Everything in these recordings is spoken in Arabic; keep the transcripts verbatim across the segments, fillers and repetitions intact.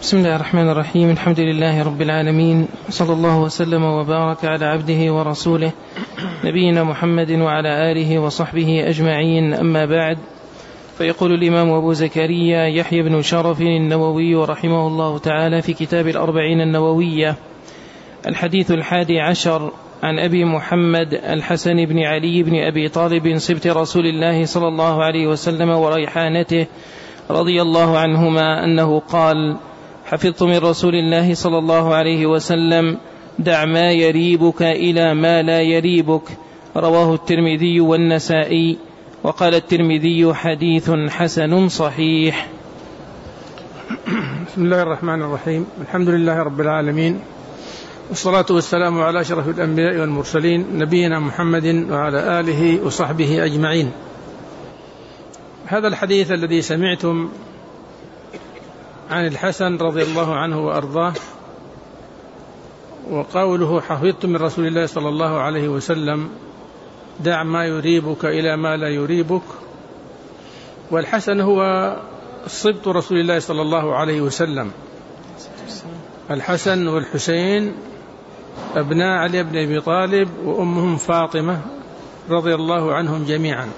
بسم الله الرحمن الرحيم. الحمد لله رب العالمين، صلى الله وسلم وبارك على عبده ورسوله نبينا محمد وعلى آله وصحبه أجمعين، أما بعد. فيقول الإمام أبو زكريا يحيى بن شرف النووي رحمه الله تعالى في كتاب الأربعين النووية: الحديث الحادي عشر عن أبي محمد الحسن بن علي بن أبي طالب سبط رسول الله صلى الله عليه وسلم وريحانته رضي الله عنهما أنه قال: حفظت من رسول الله صلى الله عليه وسلم: دع ما يريبك إلى ما لا يريبك. رواه الترمذي والنسائي، وقال الترمذي: حديث حسن صحيح. بسم الله الرحمن الرحيم. الحمد لله رب العالمين، والصلاة والسلام على أشرف الأنبياء والمرسلين نبينا محمد وعلى آله وصحبه أجمعين. هذا الحديث الذي سمعتم عن الحسن رضي الله عنه وأرضاه، وقوله: حفظت من رسول الله صلى الله عليه وسلم: دع ما يريبك إلى ما لا يريبك. والحسن هو صبط رسول الله صلى الله عليه وسلم. الحسن والحسين أبناء علي بن أبي طالب، وأمهم فاطمة رضي الله عنهم جميعا.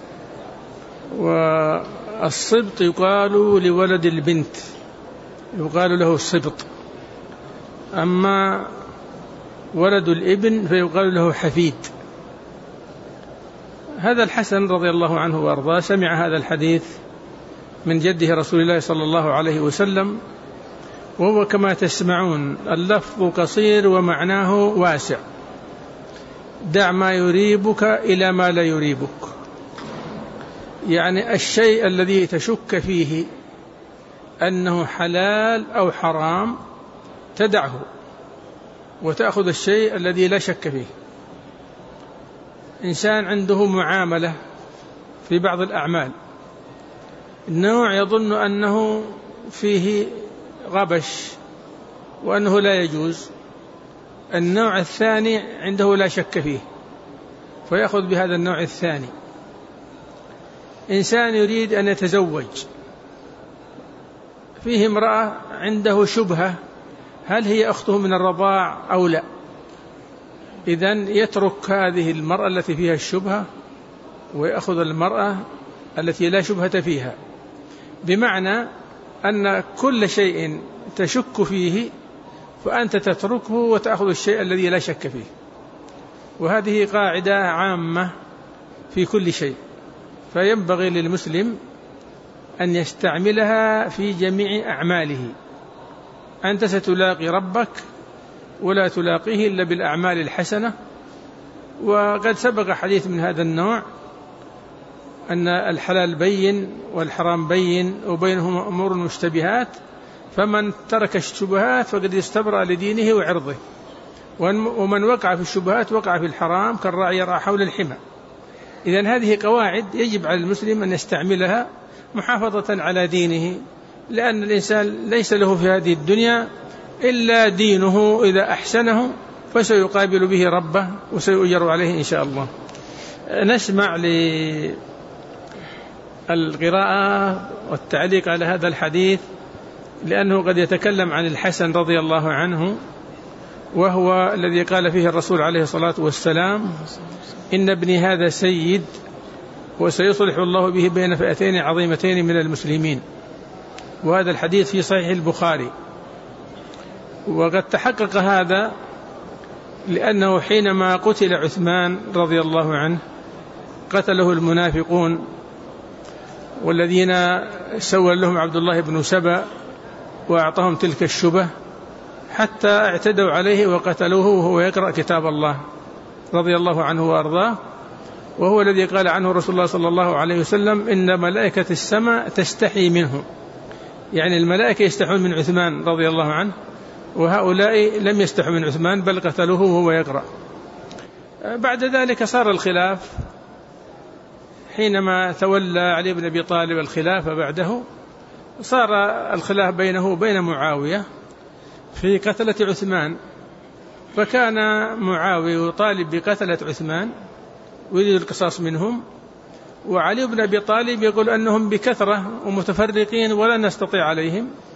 والصبط يقال لولد البنت، يقال له الصبط. أما ولد الابن فيقال له حفيد. هذا الحسن رضي الله عنه وأرضاه سمع هذا الحديث من جده رسول الله صلى الله عليه وسلم، وهو كما تسمعون اللفظ قصير ومعناه واسع: دع ما يريبك إلى ما لا يريبك. يعني الشيء الذي تشك فيه أنه حلال أو حرام تدعه، وتأخذ الشيء الذي لا شك فيه. إنسان عنده معاملة في بعض الأعمال، النوع يظن أنه فيه غبش وأنه لا يجوز، النوع الثاني عنده لا شك فيه فيأخذ بهذا النوع الثاني. إنسان يريد أن يتزوج، فيه امرأة عنده شبهة هل هي أخته من الرضاع أو لا، إذن يترك هذه المرأة التي فيها الشبهة ويأخذ المرأة التي لا شبهة فيها، بمعنى أن كل شيء تشك فيه فأنت تتركه وتأخذ الشيء الذي لا شك فيه. وهذه قاعدة عامة في كل شيء، فينبغي للمسلم أن يستعملها في جميع أعماله. أنت ستلاقي ربك ولا تلاقيه إلا بالأعمال الحسنة. وقد سبق حديث من هذا النوع أن الحلال بين والحرام بين وبينهما أمور مشتبهات، فمن ترك الشبهات فقد استبرأ لدينه وعرضه، ومن وقع في الشبهات وقع في الحرام كالراعي يرعى حول الحمى. إذن هذه قواعد يجب على المسلم أن يستعملها محافظة على دينه، لأن الإنسان ليس له في هذه الدنيا إلا دينه، إذا أحسنه فسيقابل به ربه وسيؤجر عليه إن شاء الله. نسمع للقراءة والتعليق على هذا الحديث، لأنه قد يتكلم عن الحسن رضي الله عنه، وهو الذي قال فيه الرسول عليه الصلاة والسلام: إن ابني هذا سيد وسيصلح الله به بين فئتين عظيمتين من المسلمين. وهذا الحديث في صحيح البخاري. وقد تحقق هذا لأنه حينما قتل عثمان رضي الله عنه قتله المنافقون، والذين سول لهم عبد الله بن سبأ وأعطاهم تلك الشبه حتى اعتدوا عليه وقتلوه وهو يقرأ كتاب الله رضي الله عنه وأرضاه. وهو الذي قال عنه رسول الله صلى الله عليه وسلم: إن ملائكة السماء تستحي منه. يعني الملائكة يستحون من عثمان رضي الله عنه، وهؤلاء لم يستحوا من عثمان بل قتلوه وهو يقرأ. بعد ذلك صار الخلاف، حينما تولى علي بن أبي طالب الخلافة بعده صار الخلاف بينه وبين معاوية في قتلة عثمان، فكان معاوية يطالب بقتلة عثمان ويريد القصاص منهم، وعلي بن أبي طالب يقول أنهم بكثرة ومتفرقين ولا نستطيع عليهم،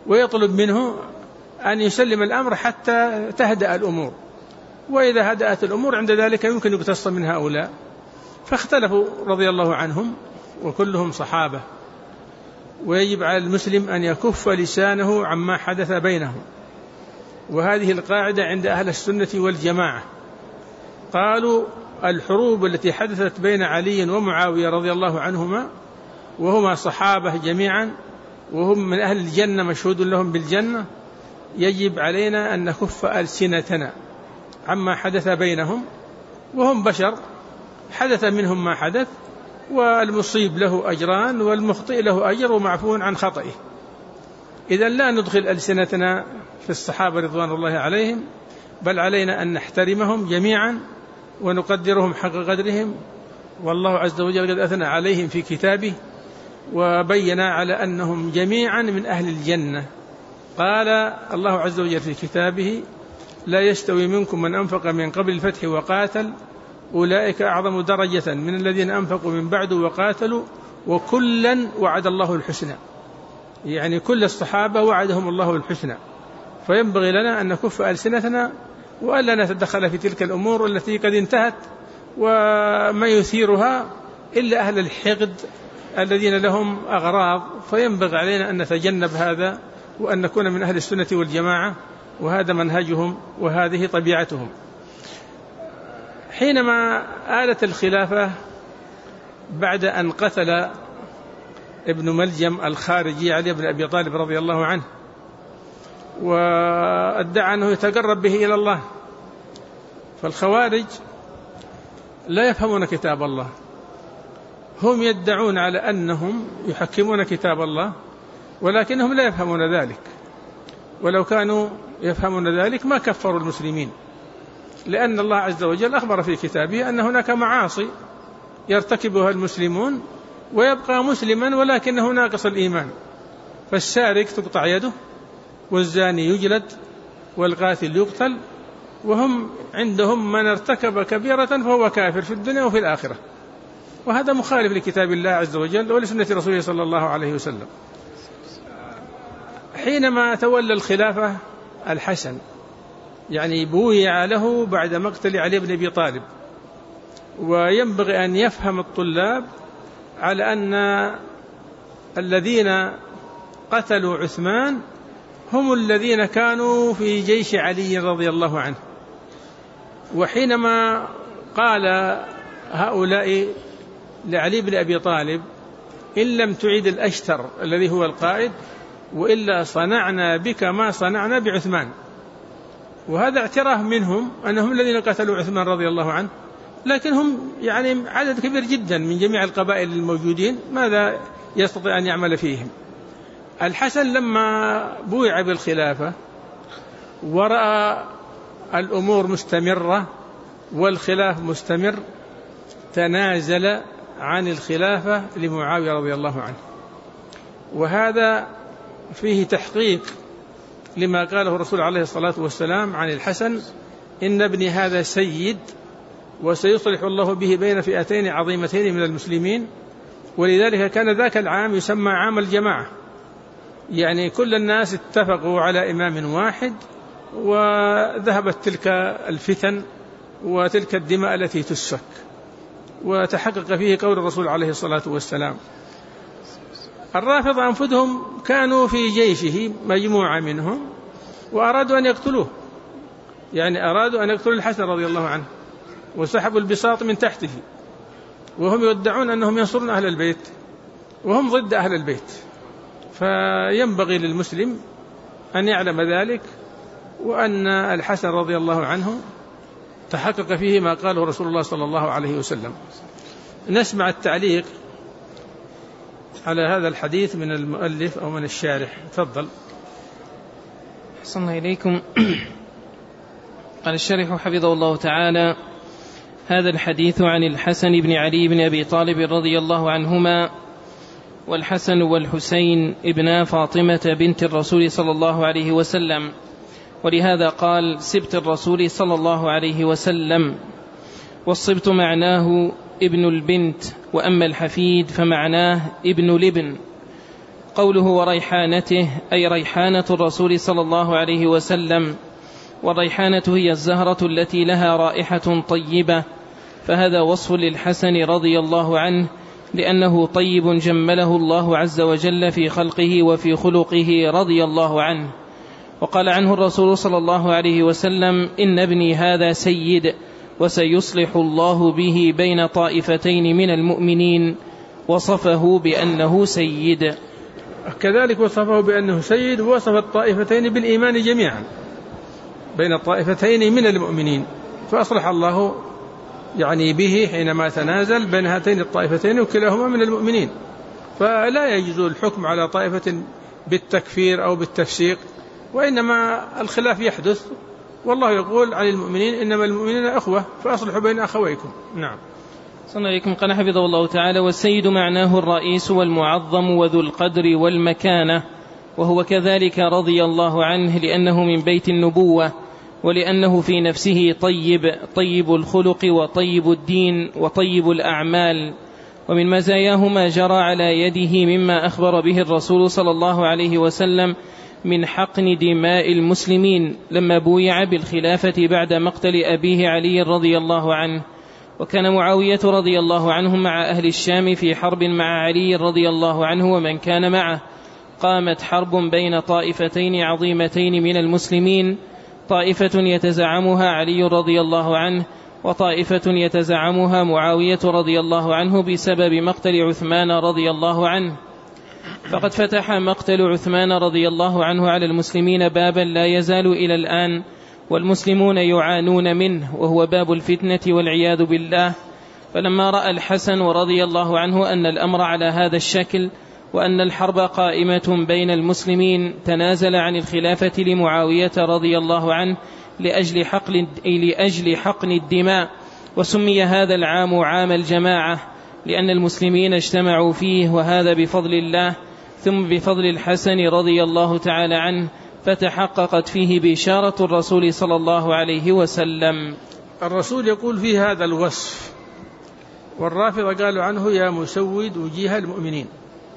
ويطلب منه أن يسلم الأمر حتى تهدأ الأمور، وإذا هدأت الأمور عند ذلك يمكن يقتص من هؤلاء. فاختلفوا رضي الله عنهم وكلهم صحابة، ويجب على المسلم أن يكف لسانه عما حدث بينهم. وهذه القاعدة عند أهل السنة والجماعة. قالوا الحروب التي حدثت بين علي ومعاوية رضي الله عنهما وهما صحابة جميعا وهم من أهل الجنة مشهود لهم بالجنة، يجب علينا أن نكف ألسنتنا عما حدث بينهم، وهم بشر حدث منهم ما حدث، والمصيب له أجران والمخطئ له أجر ومعفو عن خطئه. إذن لا ندخل ألسنتنا في الصحابة رضوان الله عليهم، بل علينا أن نحترمهم جميعا ونقدرهم حق قدرهم. والله عز وجل قد أثنى عليهم في كتابه وبين على أنهم جميعا من أهل الجنة. قال الله عز وجل في كتابه: لا يستوي منكم من أنفق من قبل الفتح وقاتل أولئك أعظم درجة من الذين أنفقوا من بعد وقاتلوا وكلا وعد الله الحسنى. يعني كل الصحابة وعدهم الله الحسنى. فينبغي لنا أن نكف ألسنتنا وألا نتدخل في تلك الأمور التي قد انتهت، وما يثيرها إلا أهل الحقد الذين لهم أغراض. فينبغي علينا أن نتجنب هذا وأن نكون من أهل السنة والجماعة، وهذا منهجهم وهذه طبيعتهم. حينما آلت الخلافة بعد أن قتل ابن ملجم الخارجي علي بن أبي طالب رضي الله عنه، وادعى أنه يتقرب به إلى الله، فالخوارج لا يفهمون كتاب الله، هم يدعون على أنهم يحكمون كتاب الله ولكنهم لا يفهمون ذلك، ولو كانوا يفهمون ذلك ما كفروا المسلمين، لأن الله عز وجل أخبر في كتابه أن هناك معاصي يرتكبها المسلمون ويبقى مسلما ولكنه ناقص الإيمان. فالسارق تقطع يده، والزاني يجلد، والقاتل يقتل، وهم عندهم من ارتكب كبيرة فهو كافر في الدنيا وفي الآخرة، وهذا مخالف لكتاب الله عز وجل ولسنة رسوله صلى الله عليه وسلم. حينما تولى الخلافة الحسن، يعني بويع له بعد مقتل علي بن أبي طالب، وينبغي أن يفهم الطلاب على أن الذين قتلوا عثمان هم الذين كانوا في جيش علي رضي الله عنه. وحينما قال هؤلاء لعلي بن أبي طالب: إن لم تعيد الأشتر الذي هو القائد وإلا صنعنا بك ما صنعنا بعثمان، وهذا اعتراف منهم أنهم الذين قتلوا عثمان رضي الله عنه، لكن هم يعني عدد كبير جدا من جميع القبائل الموجودين، ماذا يستطيع أن يعمل فيهم؟ الحسن لما بويع بالخلافة ورأى الأمور مستمرة والخلاف مستمر، تنازل عن الخلافة لمعاوية رضي الله عنه. وهذا فيه تحقيق لما قاله الرسول عليه الصلاة والسلام عن الحسن: إن ابني هذا سيد وسيصلح الله به بين فئتين عظيمتين من المسلمين. ولذلك كان ذاك العام يسمى عام الجماعة، يعني كل الناس اتفقوا على إمام واحد، وذهبت تلك الفتن وتلك الدماء التي تسفك، وتحقق فيه قول الرسول عليه الصلاة والسلام. الرافضة أنفسهم كانوا في جيشه مجموعة منهم وأرادوا أن يقتلوه، يعني أرادوا أن يقتلوا الحسن رضي الله عنه، وسحبوا البساط من تحته، وهم يدعون أنهم ينصرون أهل البيت وهم ضد أهل البيت. فينبغي للمسلم أن يعلم ذلك، وأن الحسن رضي الله عنه تحقق فيه ما قاله رسول الله صلى الله عليه وسلم. نسمع التعليق على هذا الحديث من المؤلف أو من الشارح. تفضل. أحسن إليكم. قال الشارح حفظه الله تعالى: هذا الحديث عن الحسن بن علي بن أبي طالب رضي الله عنهما، والحسن والحسين ابنا فاطمة بنت الرسول صلى الله عليه وسلم، ولهذا قال سبت الرسول صلى الله عليه وسلم. والصبت معناه ابن البنت، وأما الحفيد فمعناه ابن الابن. قوله وريحانته أي ريحانة الرسول صلى الله عليه وسلم، والريحانة هي الزهرة التي لها رائحة طيبة، فهذا وصف للحسن رضي الله عنه لأنه طيب جمله الله عز وجل في خلقه وفي خلقه رضي الله عنه. وقال عنه الرسول صلى الله عليه وسلم إن ابني هذا سيد وسيصلح الله به بين طائفتين من المؤمنين، وصفه بأنه سيد. كذلك وصفه بأنه سيد، ووصف الطائفتين بالإيمان جميعا بين الطائفتين من المؤمنين، فأصلح الله يعني به حينما تنازل بين هاتين الطائفتين وكلاهما من المؤمنين. فلا يجوز الحكم على طائفة بالتكفير أو بالتفسيق، وإنما الخلاف يحدث، والله يقول عن المؤمنين إنما المؤمنين أخوة فأصلحوا بين أخويكم. نعم. صلى الله عليكم. قال حفظه الله تعالى: والسيد معناه الرئيس والمعظم وذو القدر والمكانة، وهو كذلك رضي الله عنه لأنه من بيت النبوة، ولأنه في نفسه طيب طيب الخلق وطيب الدين وطيب الأعمال. ومن مزاياه ما جرى على يده مما أخبر به الرسول صلى الله عليه وسلم من حقن دماء المسلمين لما بويع بالخلافة بعد مقتل أبيه علي رضي الله عنه. وكان معاوية رضي الله عنه مع أهل الشام في حرب مع علي رضي الله عنه ومن كان معه. قامت حرب بين طائفتين عظيمتين من المسلمين، طائفة يتزعمها علي رضي الله عنه، وطائفة يتزعمها معاوية رضي الله عنه بسبب مقتل عثمان رضي الله عنه. فقد فتح مقتل عثمان رضي الله عنه على المسلمين بابا لا يزال إلى الآن والمسلمون يعانون منه، وهو باب الفتنة والعياذ بالله. فلما رأى الحسن رضي الله عنه أن الأمر على هذا الشكل وأن الحرب قائمة بين المسلمين، تنازل عن الخلافة لمعاوية رضي الله عنه لأجل حقن, لأجل حقن الدماء. وسمي هذا العام عام الجماعة لأن المسلمين اجتمعوا فيه، وهذا بفضل الله ثم بفضل الحسن رضي الله تعالى عنه، فتحققت فيه بشارة الرسول صلى الله عليه وسلم. الرسول يقول في هذا الوصف، والرافضة قالوا عنه يا مسود وجيه المؤمنين،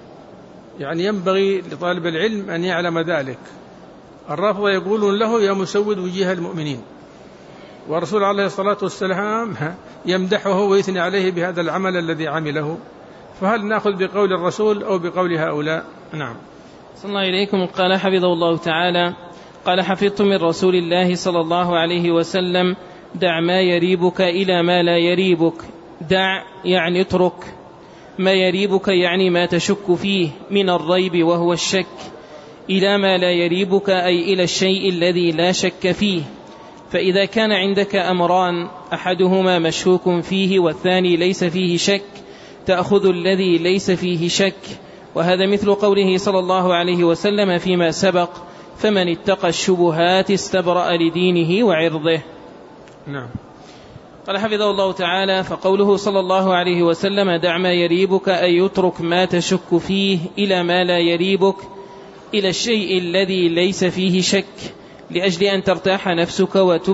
يعني ينبغي لطالب العلم أن يعلم ذلك. الرافضة يقولون له يا مسود وجيه المؤمنين، والرسول عليه الصلاة والسلام يمدحه ويثني عليه بهذا العمل الذي عمله. فهل نأخذ بقول الرسول أو بقول هؤلاء؟ نعم. صلى الله عليكم. قال حفظه الله تعالى: قال حفظت من رسول الله صلى الله عليه وسلم: دع ما يريبك إلى ما لا يريبك. دع يعني اترك، ما يريبك يعني ما تشك فيه من الريب وهو الشك، إلى ما لا يريبك أي إلى الشيء الذي لا شك فيه. فإذا كان عندك أمران أحدهما مشكوك فيه والثاني ليس فيه شك، تأخذ الذي ليس فيه شك. وهذا مثل قوله صلى الله عليه وسلم فيما سبق: فمن اتقى الشبهات استبرأ لدينه وعرضه. نعم. قال حفظه الله تعالى: فقوله صلى الله عليه وسلم دع ما يريبك أي يترك ما تشك فيه إلى ما لا يريبك، إلى الشيء الذي ليس فيه شك، لأجل أن ترتاح نفسك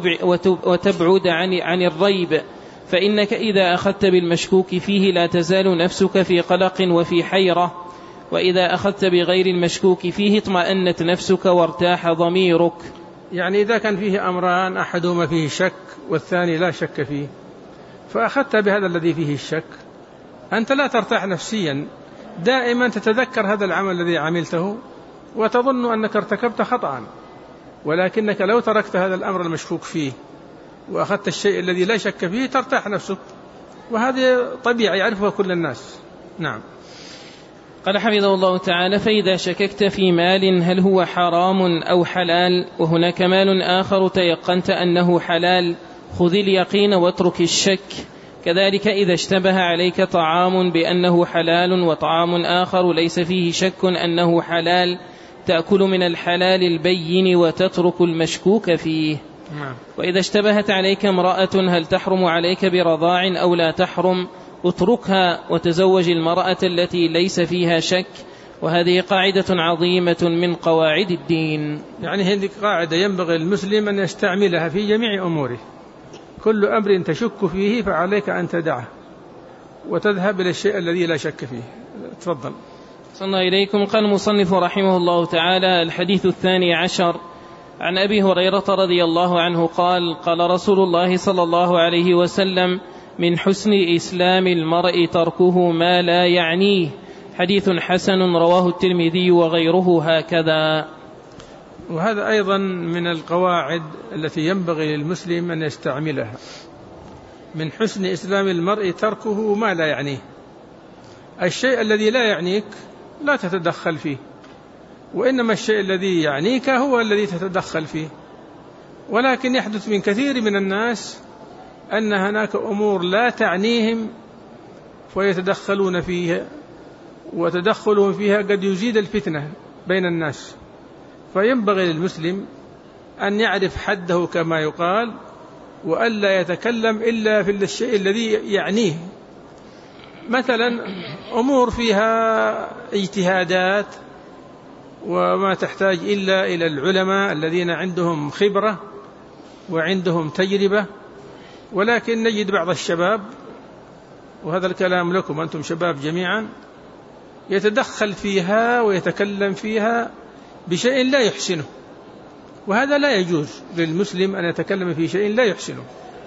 وتبعد عن, عن الريب. فإنك إذا أخذت بالمشكوك فيه لا تزال نفسك في قلق وفي حيرة، وإذا أخذت بغير المشكوك فيه اطمأنت نفسك وارتاح ضميرك. يعني إذا كان فيه أمران أحدهما فيه شك والثاني لا شك فيه، فأخذت بهذا الذي فيه الشك، أنت لا ترتاح نفسيا، دائما تتذكر هذا العمل الذي عملته وتظن أنك ارتكبت خطأ. ولكنك لو تركت هذا الأمر المشكوك فيه وأخذت الشيء الذي لا شك فيه ترتاح نفسك، وهذه طبيعة يعرفها كل الناس. نعم. قال حفظه الله تعالى: فإذا شككت في مال هل هو حرام أو حلال، وهناك مال آخر تيقنت أنه حلال، خذ اليقين واترك الشك. كذلك إذا اشتبه عليك طعام بأنه حلال وطعام آخر ليس فيه شك أنه حلال، تأكل من الحلال البين وتترك المشكوك فيه. وإذا اشتبهت عليك امرأة هل تحرم عليك برضاع أو لا تحرم، اتركها وتزوج المرأة التي ليس فيها شك. وهذه قاعدة عظيمة من قواعد الدين. يعني هذه قاعدة ينبغي المسلم أن يستعملها في جميع أموره. كل أمر تشك فيه فعليك أن تدعه وتذهب إلى الشيء الذي لا شك فيه. تفضل. صلى إليكم. قال المصنف رحمه الله تعالى: الحديث الثاني عشر عن أبي هريرة رضي الله عنه قال: قال رسول الله صلى الله عليه وسلم: من حسن إسلام المرء تركه ما لا يعنيه. حديث حسن رواه الترمذي وغيره هكذا. وهذا أيضا من القواعد التي ينبغي للمسلم أن يستعملها. من حسن إسلام المرء تركه ما لا يعنيه. الشيء الذي لا يعنيك لا تتدخل فيه، وإنما الشيء الذي يعنيك هو الذي تتدخل فيه. ولكن يحدث من كثير من الناس أن هناك أمور لا تعنيهم ويتدخلون فيها، وتدخلهم فيها قد يزيد الفتنة بين الناس. فينبغي للمسلم أن يعرف حده كما يقال، وألا يتكلم إلا في الشيء الذي يعنيه. مثلا أمور فيها اجتهادات وما تحتاج إلا إلى العلماء الذين عندهم خبرة وعندهم تجربة، ولكن نجد بعض الشباب، وهذا الكلام لكم أنتم شباب جميعا، يتدخل فيها ويتكلم فيها بشيء لا يحسنه، وهذا لا يجوز للمسلم أن يتكلم في شيء لا يحسنه،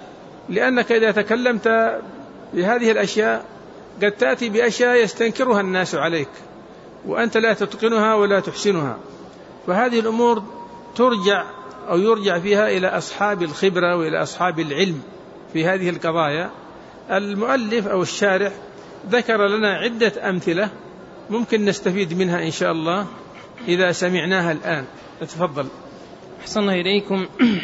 لأنك إذا تكلمت بهذه الأشياء قد تأتي بأشياء يستنكرها الناس عليك وأنت لا تتقنها ولا تحسنها. فهذه الأمور ترجع أو يرجع فيها إلى أصحاب الخبرة وإلى أصحاب العلم في هذه القضايا. المؤلف أو الشارح ذكر لنا عدة أمثلة ممكن نستفيد منها إن شاء الله إذا سمعناها الآن. تفضل. أحسن إليكم.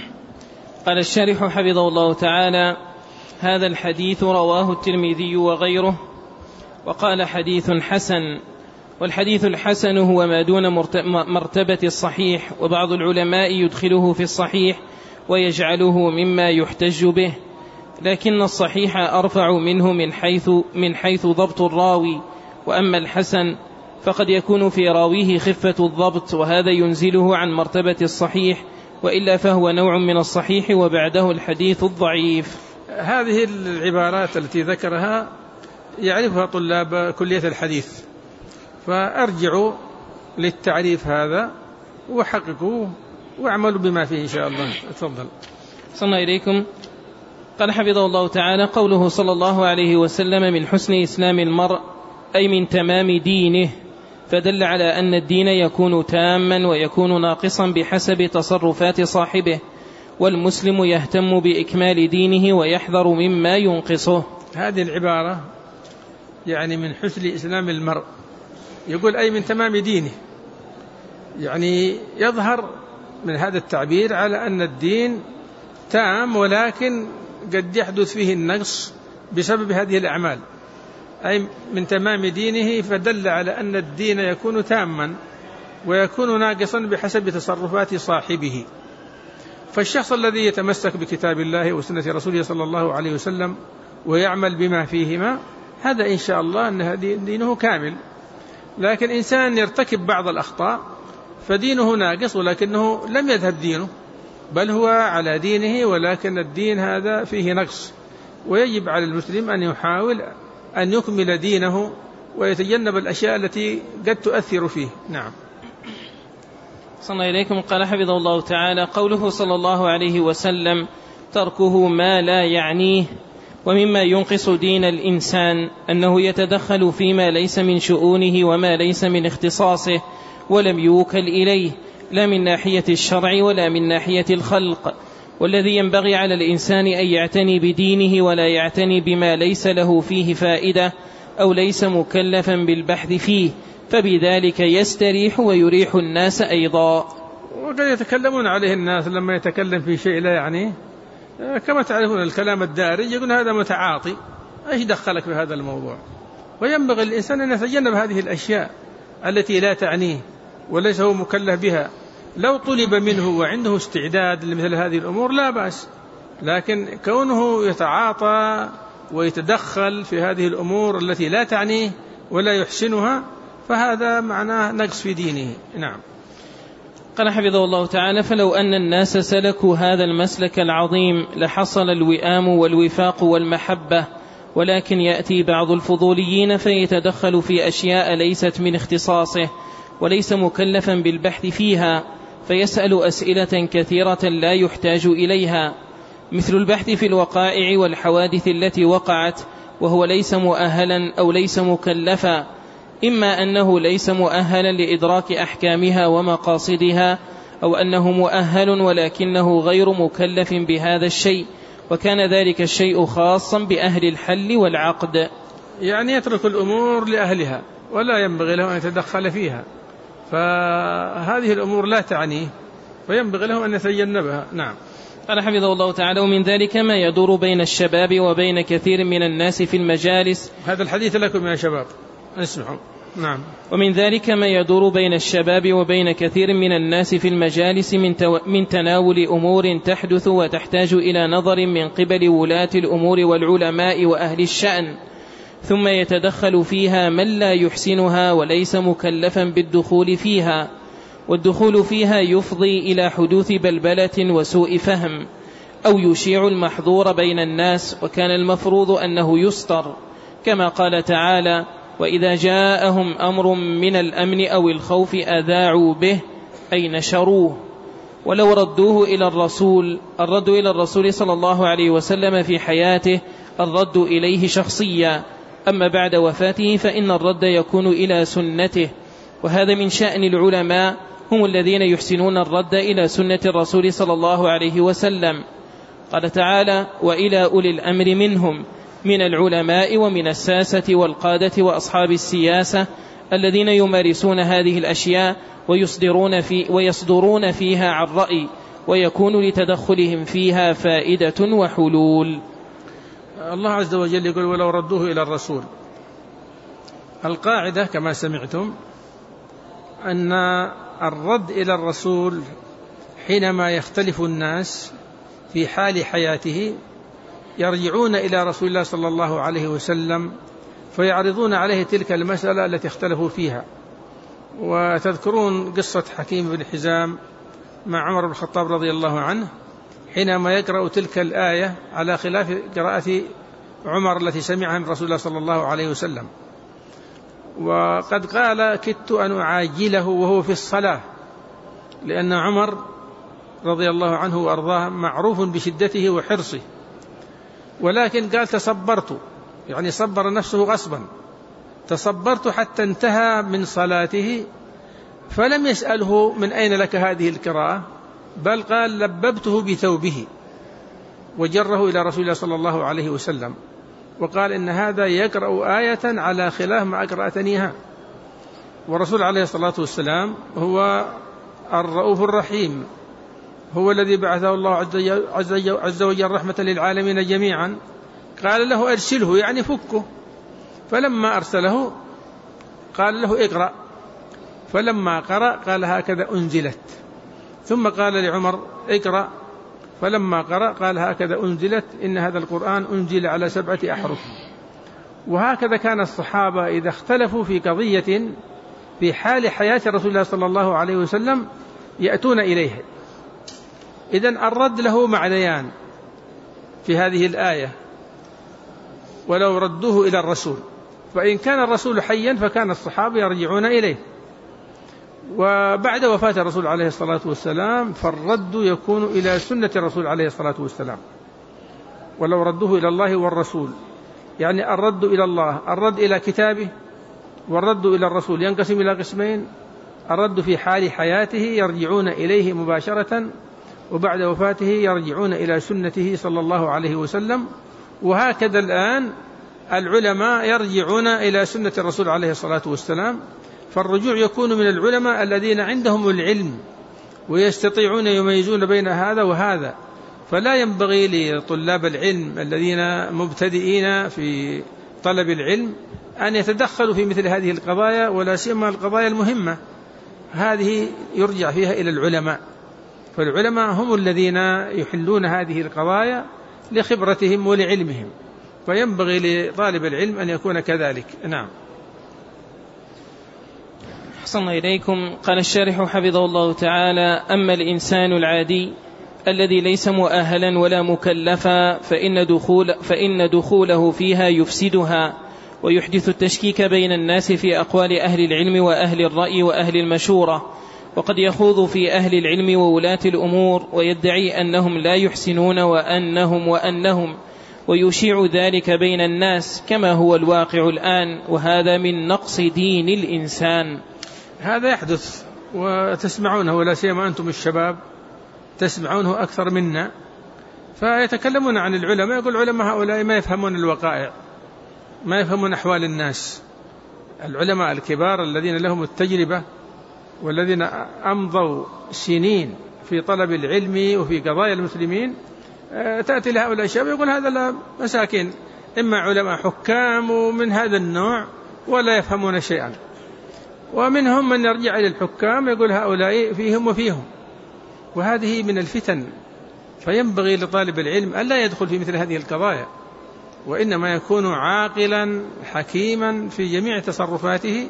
قال الشارح حفظه الله تعالى: هذا الحديث رواه الترمذي وغيره، وقال حديث حسن. والحديث الحسن هو ما دون مرتبة الصحيح، وبعض العلماء يدخله في الصحيح ويجعله مما يحتج به، لكن الصحيح أرفع منه من حيث, من حيث ضبط الراوي. وأما الحسن فقد يكون في راويه خفة الضبط، وهذا ينزله عن مرتبة الصحيح، وإلا فهو نوع من الصحيح وبعده الحديث الضعيف. هذه العبارات التي ذكرها يعرفها طلاب كلية الحديث، فأرجعوا للتعريف هذا وحققوه واعملوا بما فيه إن شاء الله. تفضل. صلى إليكم. قال حفظه الله تعالى: قوله صلى الله عليه وسلم: من حسن إسلام المرء أي من تمام دينه، فدل على أن الدين يكون تاما ويكون ناقصا بحسب تصرفات صاحبه، والمسلم يهتم بإكمال دينه ويحذر مما ينقصه. هذه العبارة يعني من حسن إسلام المرء، يقول أي من تمام دينه، يعني يظهر من هذا التعبير على أن الدين تام ولكن قد يحدث فيه النقص بسبب هذه الأعمال. أي من تمام دينه، فدل على أن الدين يكون تاما ويكون ناقصا بحسب تصرفات صاحبه. فالشخص الذي يتمسك بكتاب الله وسنة رسوله صلى الله عليه وسلم ويعمل بما فيهما، هذا إن شاء الله أن دينه كامل. لكن إنسان يرتكب بعض الأخطاء فدينه ناقص، ولكنه لم يذهب دينه، بل هو على دينه، ولكن الدين هذا فيه نقص، ويجب على المسلم أن يحاول أن يكمل دينه ويتجنب الأشياء التي قد تؤثر فيه. نعم. صلى إليكم. قال حفظه الله تعالى: قوله صلى الله عليه وسلم: تركه ما لا يعنيه. ومما ينقص دين الإنسان أنه يتدخل فيما ليس من شؤونه وما ليس من اختصاصه ولم يوكل إليه، لا من ناحية الشرع ولا من ناحية الخلق. والذي ينبغي على الإنسان أن يعتني بدينه ولا يعتني بما ليس له فيه فائدة أو ليس مكلفا بالبحث فيه، فبذلك يستريح ويريح الناس أيضا. وقد يتكلمون عليه الناس لما يتكلم في شيء لا يعني، كما تعرفون الكلام الدارج، يقول هذا متعاطي، ايش دخلك في هذا الموضوع؟ وينبغي الإنسان أن يتجنب هذه الأشياء التي لا تعنيه وليس هو مكلف بها. لو طلب منه وعنده استعداد لمثل هذه الأمور لا بأس، لكن كونه يتعاطى ويتدخل في هذه الأمور التي لا تعنيه ولا يحسنها، فهذا معناه نقص في دينه. نعم. قال حفظه الله تعالى: فلو أن الناس سلكوا هذا المسلك العظيم لحصل الوئام والوفاق والمحبة ولكن يأتي بعض الفضوليين فيتدخل في أشياء ليست من اختصاصه وليس مكلفا بالبحث فيها، فيسأل أسئلة كثيرة لا يحتاج إليها، مثل البحث في الوقائع والحوادث التي وقعت وهو ليس مؤهلا أو ليس مكلفا، إما أنه ليس مؤهلا لإدراك أحكامها ومقاصدها، أو أنه مؤهل ولكنه غير مكلف بهذا الشيء، وكان ذلك الشيء خاصا بأهل الحل والعقد. يعني يترك الأمور لأهلها ولا ينبغي له أن يتدخل فيها، فهذه الأمور لا تعنيه وينبغي له أن يتجنبها. نعم. قال حفظه الله تعالى: ومن ذلك ما يدور بين الشباب وبين كثير من الناس في المجالس. هذا الحديث لكم يا شباب اسمعوا. نعم. ومن ذلك ما يدور بين الشباب وبين كثير من الناس في المجالس من, تو... من تناول أمور تحدث وتحتاج إلى نظر من قبل ولاة الأمور والعلماء وأهل الشأن، ثم يتدخل فيها من لا يحسنها وليس مكلفا بالدخول فيها، والدخول فيها يفضي إلى حدوث بلبلة وسوء فهم، أو يشيع المحظور بين الناس، وكان المفروض أنه يستر، كما قال تعالى: وإذا جاءهم أمر من الأمن أو الخوف أذاعوا به أي نشروه. ولو ردوه إلى الرسول، الرد إلى الرسول صلى الله عليه وسلم في حياته الرد إليه شخصيا، أما بعد وفاته فإن الرد يكون إلى سنته، وهذا من شأن العلماء، هم الذين يحسنون الرد إلى سنة الرسول صلى الله عليه وسلم. قال تعالى: وإلى أولي الأمر منهم، من العلماء ومن الساسة والقادة وأصحاب السياسة الذين يمارسون هذه الأشياء ويصدرون, في ويصدرون فيها عن رأي، ويكون لتدخلهم فيها فائدة وحلول. الله عز وجل يقول: ولو ردوه إلى الرسول. القاعدة كما سمعتم أن الرد إلى الرسول حينما يختلف الناس في حال حياته يرجعون إلى رسول الله صلى الله عليه وسلم فيعرضون عليه تلك المسألة التي اختلفوا فيها. وتذكرون قصة حكيم بن حزام مع عمر بن الخطاب رضي الله عنه حينما يقرأ تلك الآية على خلاف قراءة عمر التي سمعها من رسول الله صلى الله عليه وسلم، وقد قال: كدت أن أعاجله وهو في الصلاة، لأن عمر رضي الله عنه وأرضاه معروف بشدته وحرصه، ولكن قال: تصبرت، يعني صبر نفسه غصبا، تصبرت حتى انتهى من صلاته، فلم يسأله من أين لك هذه القراءة، بل قال: لببته بثوبه وجره إلى رسول الله صلى الله عليه وسلم، وقال: إن هذا يقرأ آية على خلاف ما أقرأتنيها. والرسول عليه الصلاة والسلام هو الرؤوف الرحيم، هو الذي بعثه الله عز وجل رحمة للعالمين جميعا. قال له: أرسله، يعني فكه. فلما أرسله قال له: اقرأ. فلما قرأ قال: هكذا أنزلت. ثم قال لعمر: اقرأ. فلما قرأ قال: هكذا أنزلت، إن هذا القرآن أنزل على سبعة أحرف. وهكذا كان الصحابة إذا اختلفوا في قضية في حال حياة رسول الله صلى الله عليه وسلم يأتون إليه. إذن الرد له معنيان في هذه الآية: ولو ردوه إلى الرسول، فإن كان الرسول حيا فكان الصحابة يرجعون إليه، وبعد وفاة الرسول عليه الصلاة والسلام فالرد يكون إلى سنة الرسول عليه الصلاة والسلام. ولو ردوه إلى الله والرسول، يعني الرد إلى الله، الرد إلى كتابه، والرد إلى الرسول ينقسم إلى قسمين: الرد في حال حياته يرجعون إليه مباشرة، وبعد وفاته يرجعون إلى سنته صلى الله عليه وسلم. وهكذا الآن العلماء يرجعون إلى سنة الرسول عليه الصلاة والسلام، فالرجوع يكون من العلماء الذين عندهم العلم ويستطيعون يميزون بين هذا وهذا. فلا ينبغي لطلاب العلم الذين مبتدئين في طلب العلم أن يتدخلوا في مثل هذه القضايا، ولا سيما القضايا المهمة، هذه يرجع فيها إلى العلماء، فالعلماء هم الذين يحلون هذه القضايا لخبرتهم ولعلمهم، فينبغي لطالب العلم أن يكون كذلك. نعم. أحسن إليكم. قال الشارح حفظه الله تعالى: أما الإنسان العادي الذي ليس مؤهلا ولا مكلفا فإن, دخول فإن دخوله فيها يفسدها ويحدث التشكيك بين الناس في أقوال أهل العلم وأهل الرأي وأهل المشورة، وقد يخوض في أهل العلم وولاة الأمور ويدعي أنهم لا يحسنون وأنهم وأنهم ويشيع ذلك بين الناس كما هو الواقع الآن، وهذا من نقص دين الإنسان. هذا يحدث وتسمعونه، ولا سيما أنتم الشباب تسمعونه أكثر منا، فيتكلمون عن العلماء، يقول العلماء هؤلاء ما يفهمون الوقائع، ما يفهمون أحوال الناس. العلماء الكبار الذين لهم التجربة والذين أمضوا سنين في طلب العلم وفي قضايا المسلمين، تأتي لهؤلاء الشباب يقول هذا لا مساكين، إما علماء حكام ومن هذا النوع ولا يفهمون شيئا، ومنهم من يرجع إلى الحكام يقول هؤلاء فيهم وفيهم، وهذه من الفتن. فينبغي لطالب العلم ألا يدخل في مثل هذه القضايا، وإنما يكون عاقلا حكيما في جميع تصرفاته،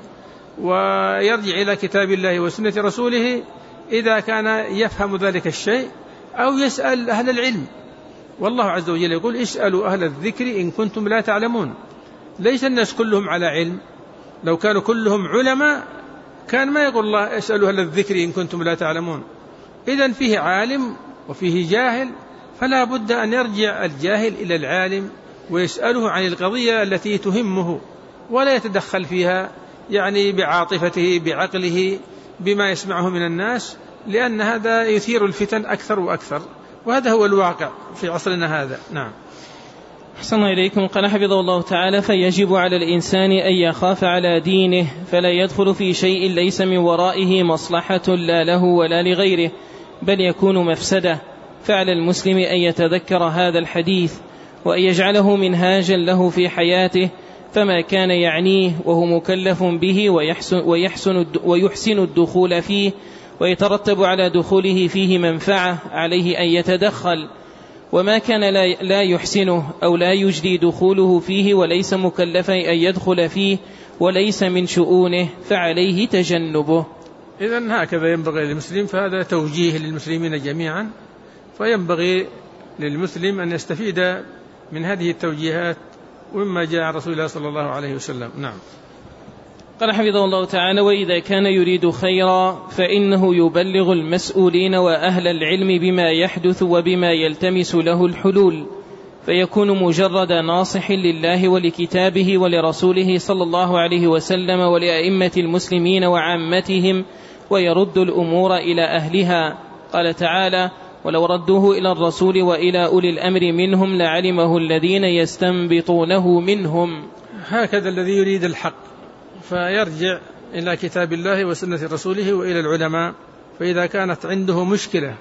ويرجع إلى كتاب الله وسنة رسوله إذا كان يفهم ذلك الشيء، أو يسأل أهل العلم. والله عز وجل يقول اسألوا أهل الذكر إن كنتم لا تعلمون. ليس الناس كلهم على علم، لو كانوا كلهم علماء كان ما يقول الله اسألوا أهل الذكر إن كنتم لا تعلمون. إذن فيه عالم وفيه جاهل، فلا بد أن يرجع الجاهل إلى العالم ويسأله عن القضية التي تهمه، ولا يتدخل فيها يعني بعاطفته بعقله بما يسمعه من الناس، لأن هذا يثير الفتن أكثر وأكثر، وهذا هو الواقع في عصرنا هذا. نعم. أحسن إليكم. قال حفظه الله تعالى: فيجب على الإنسان أن يخاف على دينه، فلا يدخل في شيء ليس من ورائه مصلحة لا له ولا لغيره، بل يكون مفسدة. فعلى المسلم أن يتذكر هذا الحديث وأن يجعله منهاجا له في حياته، فما كان يعنيه وهو مكلف به ويحسن, ويحسن, ويحسن الدخول فيه ويترتب على دخوله فيه منفعة عليه أن يتدخل، وما كان لا يحسنه أو لا يجدي دخوله فيه وليس مكلفا أن يدخل فيه وليس من شؤونه فعليه تجنبه. إذن هكذا ينبغي للمسلم، فهذا توجيه للمسلمين جميعا، فينبغي للمسلم أن يستفيد من هذه التوجيهات ومما جاء عن رسول الله صلى الله عليه وسلم. نعم. قال حفظه الله تعالى: وإذا كان يريد خيرا فإنه يبلغ المسؤولين وأهل العلم بما يحدث وبما يلتمس له الحلول، فيكون مجرد ناصح لله ولكتابه ولرسوله صلى الله عليه وسلم ولأئمة المسلمين وعامتهم، ويرد الأمور إلى أهلها. قال تعالى: ولو ردوه إلى الرسول وإلى أولي الأمر منهم لعلمه الذين يستنبطونه منهم. هكذا الذي يريد الحق فيرجع إلى كتاب الله وسنة رسوله وإلى العلماء، فإذا كانت عنده مشكلة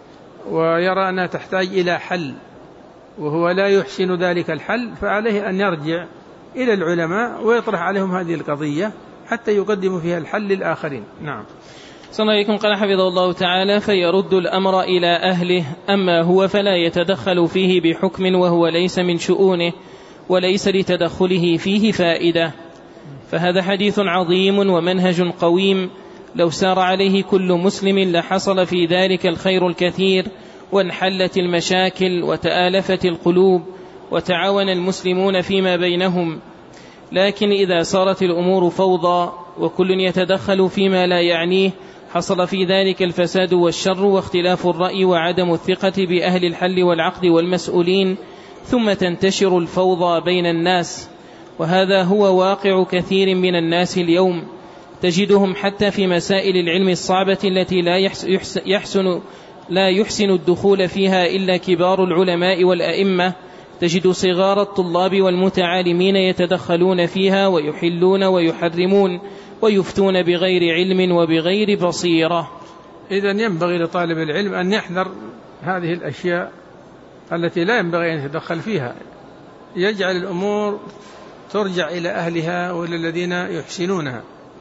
ويرى أنها تحتاج إلى حل وهو لا يحسن ذلك الحل، فعليه أن يرجع إلى العلماء ويطرح عليهم هذه القضية حتى يقدم فيها الحل للآخرين. نعم. صلى الله عليكم. قال حفظه الله تعالى: فيرد الأمر إلى أهله، أما هو فلا يتدخل فيه بحكم وهو ليس من شؤونه وليس لتدخله فيه فائدة. فهذا حديث عظيم ومنهج قويم، لو سار عليه كل مسلم لحصل في ذلك الخير الكثير، وانحلت المشاكل وتآلفت القلوب وتعاون المسلمون فيما بينهم. لكن إذا صارت الأمور فوضى وكل يتدخل فيما لا يعنيه حصل في ذلك الفساد والشر واختلاف الرأي وعدم الثقة بأهل الحل والعقد والمسؤولين، ثم تنتشر الفوضى بين الناس. وهذا هو واقع كثير من الناس اليوم، تجدهم حتى في مسائل العلم الصعبة التي لا يحسن, لا يحسن الدخول فيها إلا كبار العلماء والأئمة، تجد صغار الطلاب والمتعالمين يتدخلون فيها ويحلون ويحرمون ويفتون بغير علم وبغير بصيرة. إذن ينبغي لطالب العلم أن يحذر هذه الأشياء التي لا ينبغي أن يتدخل فيها، يجعل الأمور ترجع إلى أهلها وإلى الذين يحسنونها.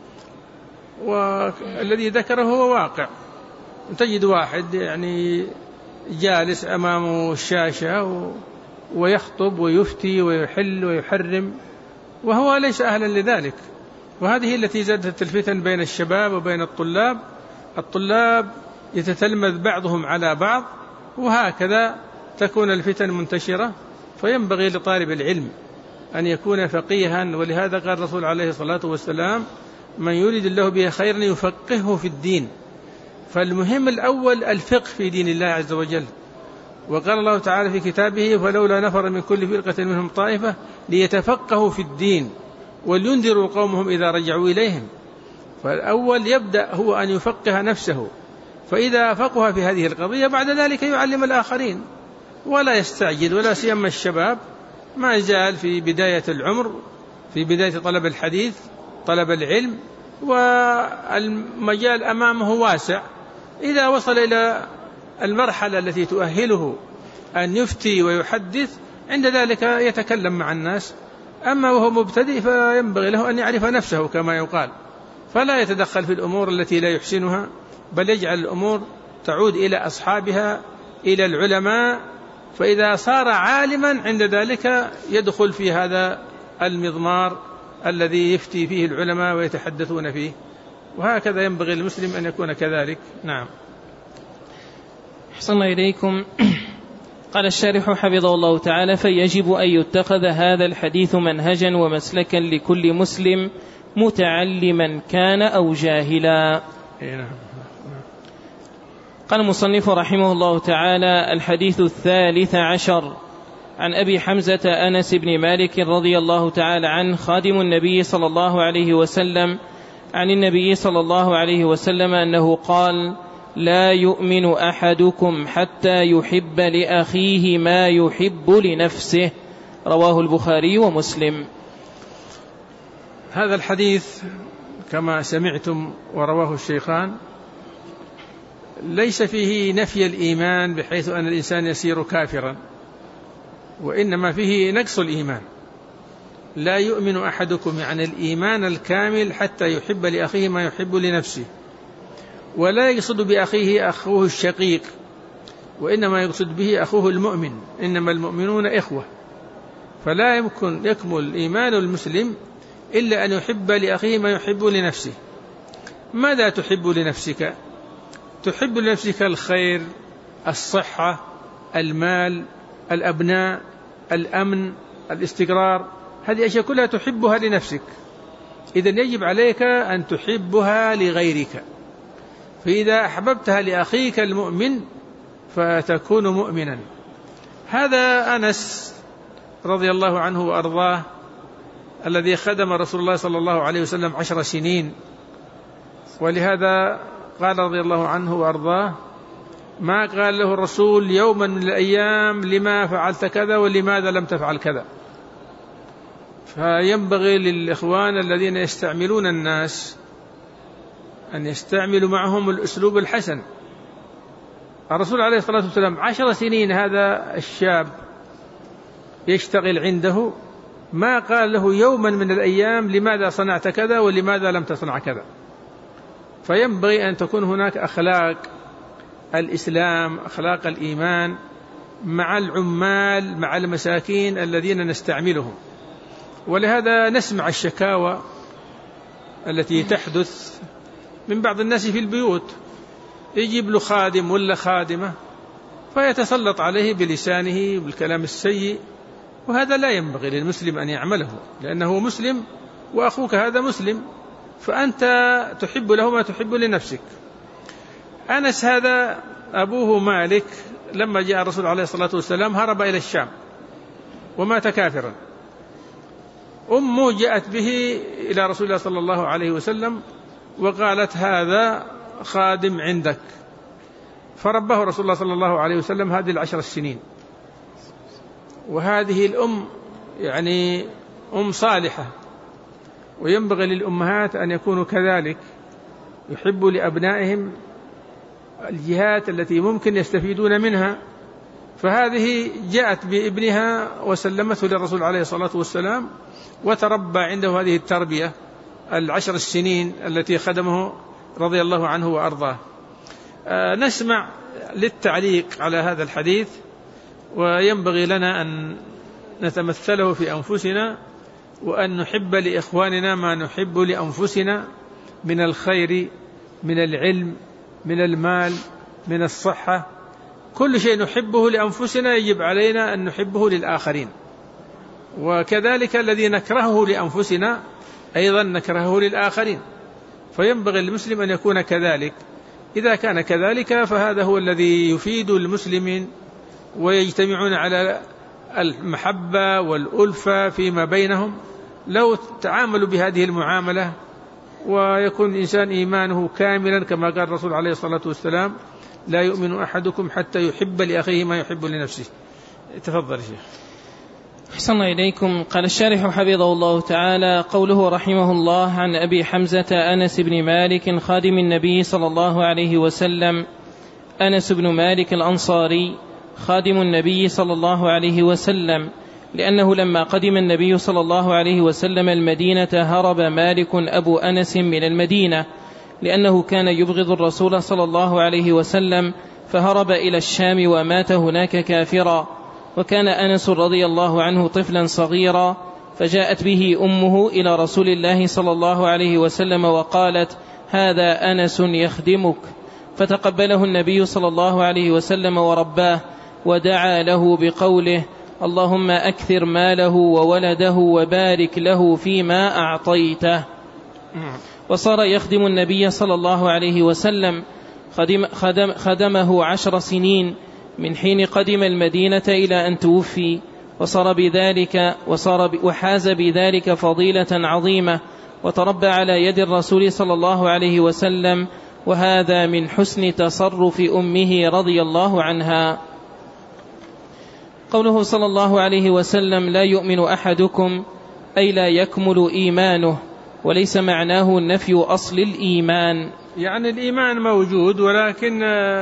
والذي ذكره هو واقع، تجد واحد يعني جالس أمامه الشاشة ويخطب ويفتي ويحل ويحرم وهو ليس أهلا لذلك، وهذه التي زادت الفتن بين الشباب وبين الطلاب. الطلاب يتتلمذ بعضهم على بعض وهكذا تكون الفتن منتشرة. فينبغي لطالب العلم أن يكون فقيها، ولهذا قال الرسول عليه الصلاة والسلام: من يريد الله به خيرا يفقهه في الدين. فالمهم الأول الفقه في دين الله عز وجل. وقال الله تعالى في كتابه: فلولا نفر من كل فرقة منهم طائفة ليتفقهوا في الدين ولينذروا قومهم إذا رجعوا إليهم. فالأول يبدأ هو أن يفقه نفسه، فإذا فقه في هذه القضية بعد ذلك يعلم الآخرين، ولا يستعجل، ولا سيما الشباب ما زال في بداية العمر، في بداية طلب الحديث، طلب العلم، والمجال أمامه واسع. إذا وصل إلى المرحلة التي تؤهله أن يفتي ويحدث، عند ذلك يتكلم مع الناس. أما وهو مبتدئ فينبغي له أن يعرف نفسه كما يقال، فلا يتدخل في الأمور التي لا يحسنها، بل يجعل الأمور تعود إلى أصحابها، إلى العلماء. فإذا صار عالما عند ذلك يدخل في هذا المضمار الذي يفتي فيه العلماء ويتحدثون فيه، وهكذا ينبغي المسلم أن يكون كذلك. نعم. أحسن إليكم. قال الشارح حفظه الله تعالى: فيجب أن يتخذ هذا الحديث منهجا ومسلكا لكل مسلم متعلما كان أو جاهلا. قال المصنف رحمه الله تعالى: الحديث الثالث عشر عن أبي حمزة أنس بن مالك رضي الله تعالى عنه خادم النبي صلى الله عليه وسلم عن النبي صلى الله عليه وسلم أنه قال: لا يؤمن أحدكم حتى يحب لأخيه ما يحب لنفسه. رواه البخاري ومسلم. هذا الحديث كما سمعتم ورواه الشيخان ليس فيه نفي الإيمان بحيث أن الإنسان يصير كافرا، وإنما فيه نقص الإيمان. لا يؤمن أحدكم يعني الإيمان الكامل حتى يحب لأخيه ما يحب لنفسه، ولا يقصد بأخيه أخوه الشقيق، وإنما يقصد به أخوه المؤمن، إنما المؤمنون إخوة. فلا يمكن يكمل إيمان المسلم إلا أن يحب لأخيه ما يحب لنفسه. ماذا تحب لنفسك؟ تحب لنفسك الخير، الصحة، المال، الأبناء، الأمن، الاستقرار، هذه أشياء كلها تحبها لنفسك. إذن يجب عليك أن تحبها لغيرك. فإذا أحببتها لأخيك المؤمن فتكون مؤمنا. هذا أنس رضي الله عنه وأرضاه الذي خدم رسول الله صلى الله عليه وسلم عشر سنين، ولهذا قال رضي الله عنه وأرضاه: ما قال له الرسول يوما من الأيام لما فعلت كذا ولماذا لم تفعل كذا. فينبغي للإخوان الذين يستعملون الناس أن يستعملوا معهم الأسلوب الحسن. الرسول عليه الصلاة والسلام عشر سنين هذا الشاب يشتغل عنده، ما قال له يوما من الأيام لماذا صنعت كذا ولماذا لم تصنع كذا. فينبغي أن تكون هناك أخلاق الإسلام، أخلاق الإيمان مع العمال، مع المساكين الذين نستعملهم. ولهذا نسمع الشكاوى التي تحدث من بعض الناس في البيوت، يجيب له خادم ولا خادمة فيتسلط عليه بلسانه بالكلام السيء، وهذا لا ينبغي للمسلم أن يعمله، لأنه مسلم وأخوك هذا مسلم، فأنت تحب له ما تحب لنفسك. أنس هذا أبوه مالك لما جاء الرسول عليه الصلاة والسلام هرب إلى الشام ومات كافرا. أمه جاءت به إلى رسول الله صلى الله عليه وسلم وقالت: هذا خادم عندك. فربه رسول الله صلى الله عليه وسلم هذه العشر السنين. وهذه الأم يعني أم صالحة، وينبغي للأمهات أن يكونوا كذلك، يحبوا لأبنائهم الجهات التي ممكن يستفيدون منها. فهذه جاءت بابنها وسلمته للرسول عليه الصلاة والسلام، وتربى عنده هذه التربية العشر السنين التي خدمه رضي الله عنه وأرضاه. آه نسمع للتعليق على هذا الحديث، وينبغي لنا أن نتمثله في أنفسنا، وأن نحب لإخواننا ما نحب لأنفسنا من الخير، من العلم، من المال، من الصحة، كل شيء نحبه لأنفسنا يجب علينا أن نحبه للآخرين، وكذلك الذي نكرهه لأنفسنا أيضا نكرهه للآخرين، فينبغي للمسلم أن يكون كذلك. إذا كان كذلك فهذا هو الذي يفيد المسلمين ويجتمعون على المحبة والألفة فيما بينهم لو تعاملوا بهذه المعاملة، ويكون الإنسان إيمانه كاملا كما قال الرسول عليه الصلاة والسلام: لا يؤمن أحدكم حتى يحب لأخيه ما يحب لنفسه. تفضل شيخ. أحسن إليكم. قال الشارح حفظه الله تعالى: قوله رحمه الله عن أبي حمزة أنس بن مالك خادم النبي صلى الله عليه وسلم. أنس بن مالك الأنصاري خادم النبي صلى الله عليه وسلم، لأنه لما قدم النبي صلى الله عليه وسلم المدينة هرب مالك أبو أنس من المدينة، لأنه كان يبغض الرسول صلى الله عليه وسلم، فهرب إلى الشام ومات هناك كافرا. وكان أنس رضي الله عنه طفلا صغيرا، فجاءت به أمه إلى رسول الله صلى الله عليه وسلم وقالت: هذا أنس يخدمك. فتقبله النبي صلى الله عليه وسلم ورباه، ودعا له بقوله: اللهم أكثر ماله وولده وبارك له فيما أعطيته. وصار يخدم النبي صلى الله عليه وسلم، خدم خدم خدمه عشر سنين من حين قدم المدينة إلى أن توفي، وصار بذلك وصار وحاز بذلك فضيلة عظيمة، وتربى على يد الرسول صلى الله عليه وسلم، وهذا من حسن تصرف أمه رضي الله عنها. قوله صلى الله عليه وسلم: لا يؤمن أحدكم، أي لا يكمل إيمانه، وليس معناه نفي أصل الإيمان. يعني الإيمان موجود، ولكن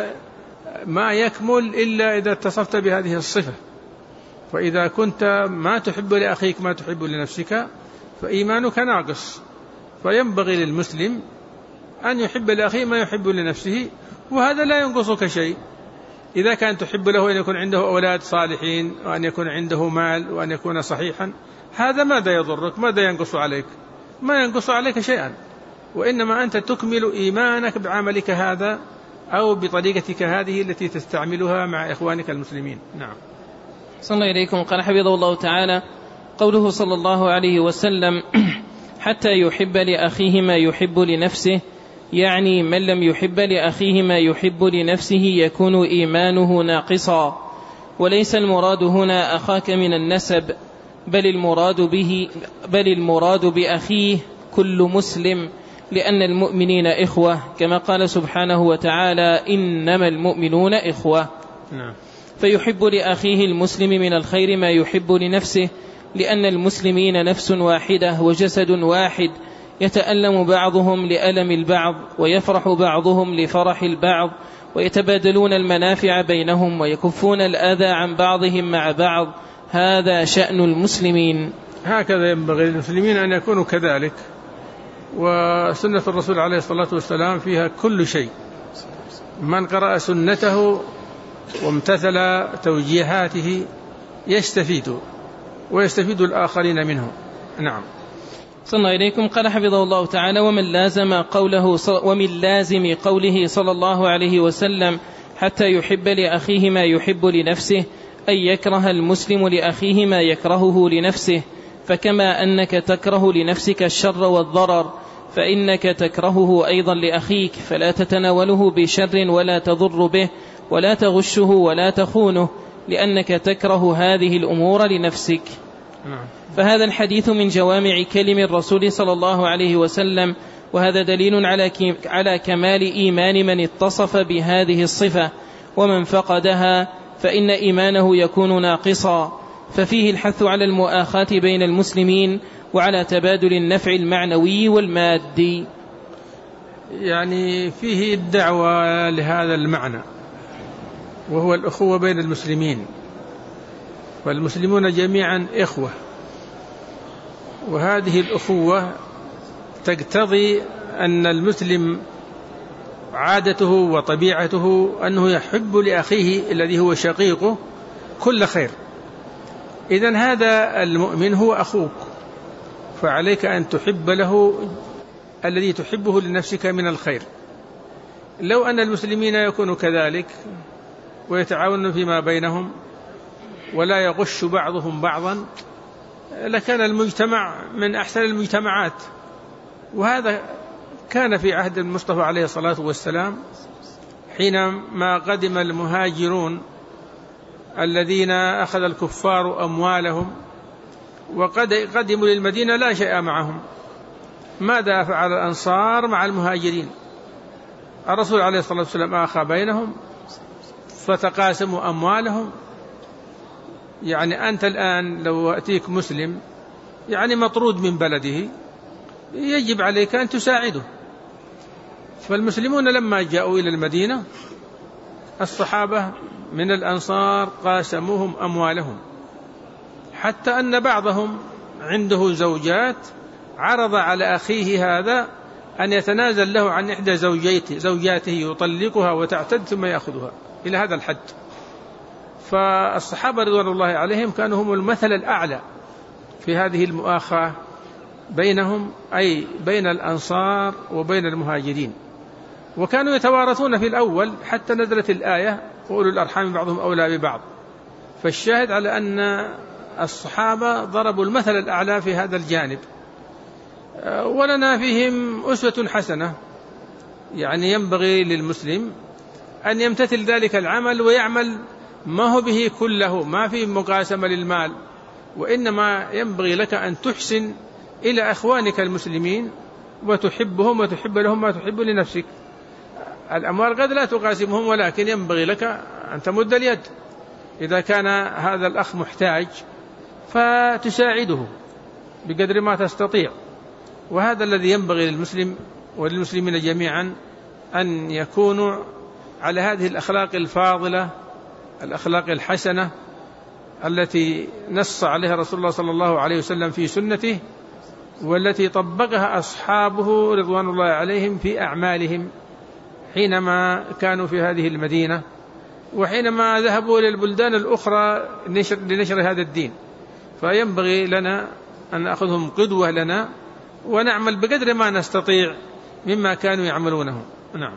ما يكمل إلا إذا اتصفت بهذه الصفة. فإذا كنت ما تحب لأخيك ما تحب لنفسك فإيمانك ناقص. فينبغي للمسلم أن يحب لأخيه ما يحب لنفسه، وهذا لا ينقصك شيء. إذا كان تحب له أن يكون عنده أولاد صالحين، وأن يكون عنده مال، وأن يكون صحيحا، هذا ماذا يضرك؟ ماذا ينقص عليك؟ ما ينقص عليك شيئا، وإنما أنت تكمل إيمانك بعملك هذا أو بطريقتك هذه التي تستعملها مع إخوانك المسلمين. نعم. صلى الله إليكم. قال حفظه الله تعالى: قوله صلى الله عليه وسلم: حتى يحب لأخيه ما يحب لنفسه، يعني من لم يحب لأخيه ما يحب لنفسه يكون إيمانه ناقصا. وليس المراد هنا أخاك من النسب، بل المراد به بل المراد بأخيه كل مسلم، لأن المؤمنين إخوة، كما قال سبحانه وتعالى: إنما المؤمنون إخوة. نعم. فيحب لأخيه المسلم من الخير ما يحب لنفسه، لأن المسلمين نفس واحدة وجسد واحد، يتألم بعضهم لألم البعض، ويفرح بعضهم لفرح البعض، ويتبادلون المنافع بينهم، ويكفون الأذى عن بعضهم مع بعض. هذا شأن المسلمين. هكذا ينبغي للمسلمين أن يكونوا كذلك. وسنة الرسول عليه الصلاة والسلام فيها كل شيء. من قرأ سنته وامتثل توجيهاته يستفيد، ويستفيد الآخرين منه. نعم. صلى الله إليكم. قال حفظه الله تعالى: ومن لازم قوله ومن لازم قوله صلى الله عليه وسلم: حتى يحب لأخيه ما يحب لنفسه، أن يكره المسلم لأخيه ما يكرهه لنفسه. فكما أنك تكره لنفسك الشر والضرر، فإنك تكرهه أيضا لأخيك، فلا تتناوله بشر ولا تضر به ولا تغشه ولا تخونه، لأنك تكره هذه الأمور لنفسك. فهذا الحديث من جوامع كلم الرسول صلى الله عليه وسلم، وهذا دليل على كمال إيمان من اتصف بهذه الصفة، ومن فقدها فإن إيمانه يكون ناقصا. ففيه الحث على المؤاخاة بين المسلمين، وعلى تبادل النفع المعنوي والمادي. يعني فيه الدعوة لهذا المعنى، وهو الأخوة بين المسلمين، والمسلمون جميعا إخوة، وهذه الأخوة تقتضي أن المسلم عادته وطبيعته أنه يحب لأخيه الذي هو شقيقه كل خير. إذن هذا المؤمن هو أخوك، فعليك أن تحب له الذي تحبه لنفسك من الخير. لو أن المسلمين يكونوا كذلك ويتعاونون فيما بينهم ولا يغش بعضهم بعضا لكان المجتمع من أحسن المجتمعات. وهذا كان في عهد المصطفى عليه الصلاة والسلام حينما قدم المهاجرون الذين أخذ الكفار أموالهم وقد قدموا للمدينة لا شيء معهم. ماذا فعل الأنصار مع المهاجرين؟ الرسول عليه الصلاة والسلام آخى بينهم فتقاسموا أموالهم. يعني أنت الآن لو أتيك مسلم يعني مطرود من بلده يجب عليك أن تساعده. فالمسلمون لما جاءوا إلى المدينة الصحابة من الأنصار قاسموهم أموالهم، حتى أن بعضهم عنده زوجات عرض على أخيه هذا أن يتنازل له عن إحدى زوجاته, زوجاته يطلقها وتعتد ثم يأخذها إلى هذا الحد. فالصحابة رضوان الله عليهم كانوا هم المثل الأعلى في هذه المؤاخاة بينهم، أي بين الأنصار وبين المهاجرين. وكانوا يتوارثون في الأول حتى نزلت الآية وأولو الأرحام بعضهم أولى ببعض. فالشاهد على أن الصحابة ضربوا المثل الأعلى في هذا الجانب، ولنا فيهم أسوة حسنة. يعني ينبغي للمسلم أن يمتثل ذلك العمل ويعمل ما هو به كله، ما في مقاسمة للمال، وإنما ينبغي لك أن تحسن إلى أخوانك المسلمين وتحبهم وتحب لهم ما تحب لنفسك. الأموال قد لا تقاسمهم، ولكن ينبغي لك أن تمد اليد إذا كان هذا الأخ محتاج فتساعده بقدر ما تستطيع. وهذا الذي ينبغي للمسلم وللمسلمين جميعا أن يكونوا على هذه الأخلاق الفاضلة، الأخلاق الحسنة التي نص عليها رسول الله صلى الله عليه وسلم في سنته، والتي طبقها أصحابه رضوان الله عليهم في أعمالهم حينما كانوا في هذه المدينة وحينما ذهبوا إلى البلدان الأخرى لنشر هذا الدين. فينبغي لنا أن نأخذهم قدوة لنا ونعمل بقدر ما نستطيع مما كانوا يعملونه. نعم.